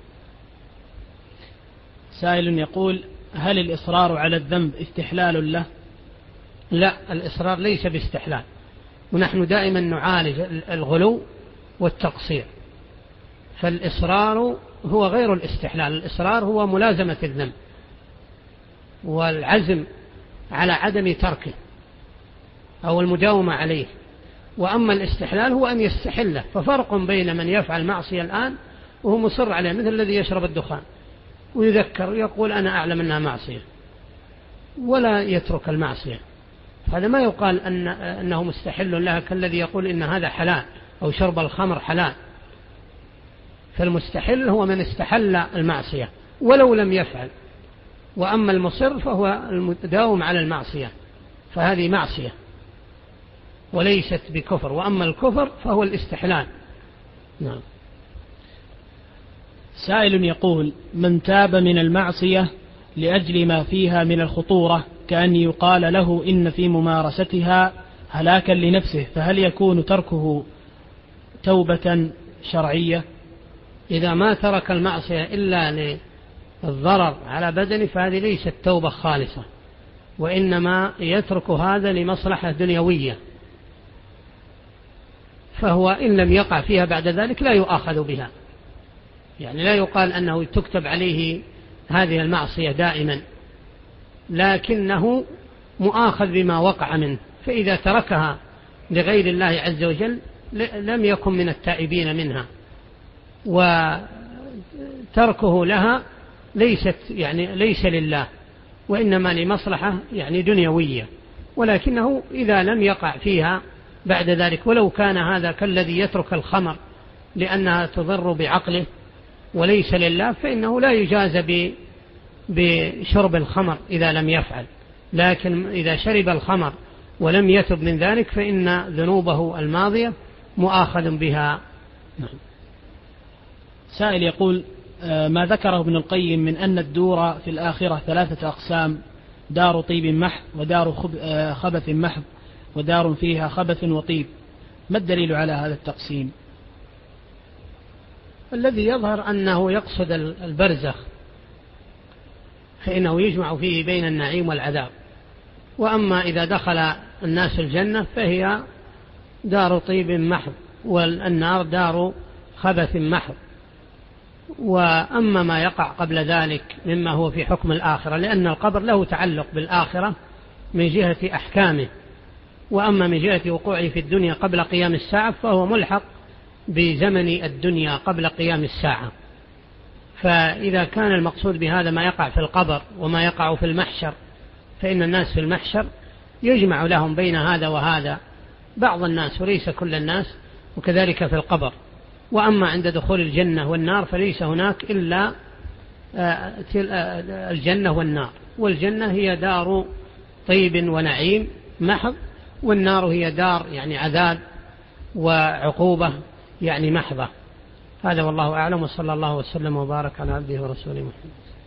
سائل يقول: هل الإصرار على الذنب استحلال له؟ لا، الإصرار ليس باستحلال، ونحن دائما نعالج الغلو والتقصير. فالإصرار هو غير الاستحلال. الإصرار هو ملازمة الذنب والعزم على عدم تركه أو المداومة عليه. وأما الاستحلال هو أن يستحله. ففرق بين من يفعل معصية الآن وهو مصر عليه، مثل الذي يشرب الدخان ويذكر ويقول أنا أعلم أنها معصية ولا يترك المعصية، هذا ما يقال أنه مستحل لها كالذي يقول إن هذا حلال أو شرب الخمر حلال. فالمستحل هو من استحل المعصية ولو لم يفعل. وأما المصر فهو المداوم على المعصية، فهذه معصية وليست بكفر. وأما الكفر فهو الاستحلال. نعم. سائل يقول: من تاب من المعصية لأجل ما فيها من الخطورة كأن يقال له إن في ممارستها هلاكا لنفسه، فهل يكون تركه توبة شرعية؟ إذا ما ترك المعصية إلا للضرر على بدنه فهذه ليست توبة خالصة، وإنما يترك هذا لمصلحة دنيوية، فهو إن لم يقع فيها بعد ذلك لا يؤاخذ بها. يعني لا يقال أنه تكتب عليه هذه المعصية دائما، لكنه مؤاخذ بما وقع منه. فإذا تركها لغير الله عز وجل لم يكن من التائبين منها، وتركه لها ليس لله، وإنما لمصلحة دنيوية. ولكنه إذا لم يقع فيها بعد ذلك، ولو كان هذا كالذي يترك الخمر لأنها تضر بعقله وليس لله، فإنه لا يجازى بشرب الخمر إذا لم يفعل. لكن إذا شرب الخمر ولم يتب من ذلك فإن ذنوبه الماضية مؤاخذ بها. سائل يقول: ما ذكره ابن القيم من أن الدور في الآخرة 3 أقسام: دار طيب محض، ودار خبث محض، ودار فيها خبث وطيب، ما الدليل على هذا التقسيم؟ الذي يظهر أنه يقصد البرزخ، فإنه يجمع فيه بين النعيم والعذاب. وأما إذا دخل الناس الجنة فهي دار طيب محض، والنار دار خبث محض. وأما ما يقع قبل ذلك مما هو في حكم الآخرة، لأن القبر له تعلق بالآخرة من جهة أحكامه، وأما من جهة وقوعه في الدنيا قبل قيام الساعة فهو ملحق بزمن الدنيا قبل قيام الساعة. فإذا كان المقصود بهذا ما يقع في القبر وما يقع في المحشر، فإن الناس في المحشر يجمع لهم بين هذا وهذا، بعض الناس وليس كل الناس، وكذلك في القبر. وأما عند دخول الجنة والنار فليس هناك إلا الجنة والنار، والجنة هي دار طيب ونعيم محض، والنار هي دار عذاب وعقوبة محضة. هذا والله أعلم، وصلى الله وسلم وبارك على عبده ورسوله محمد.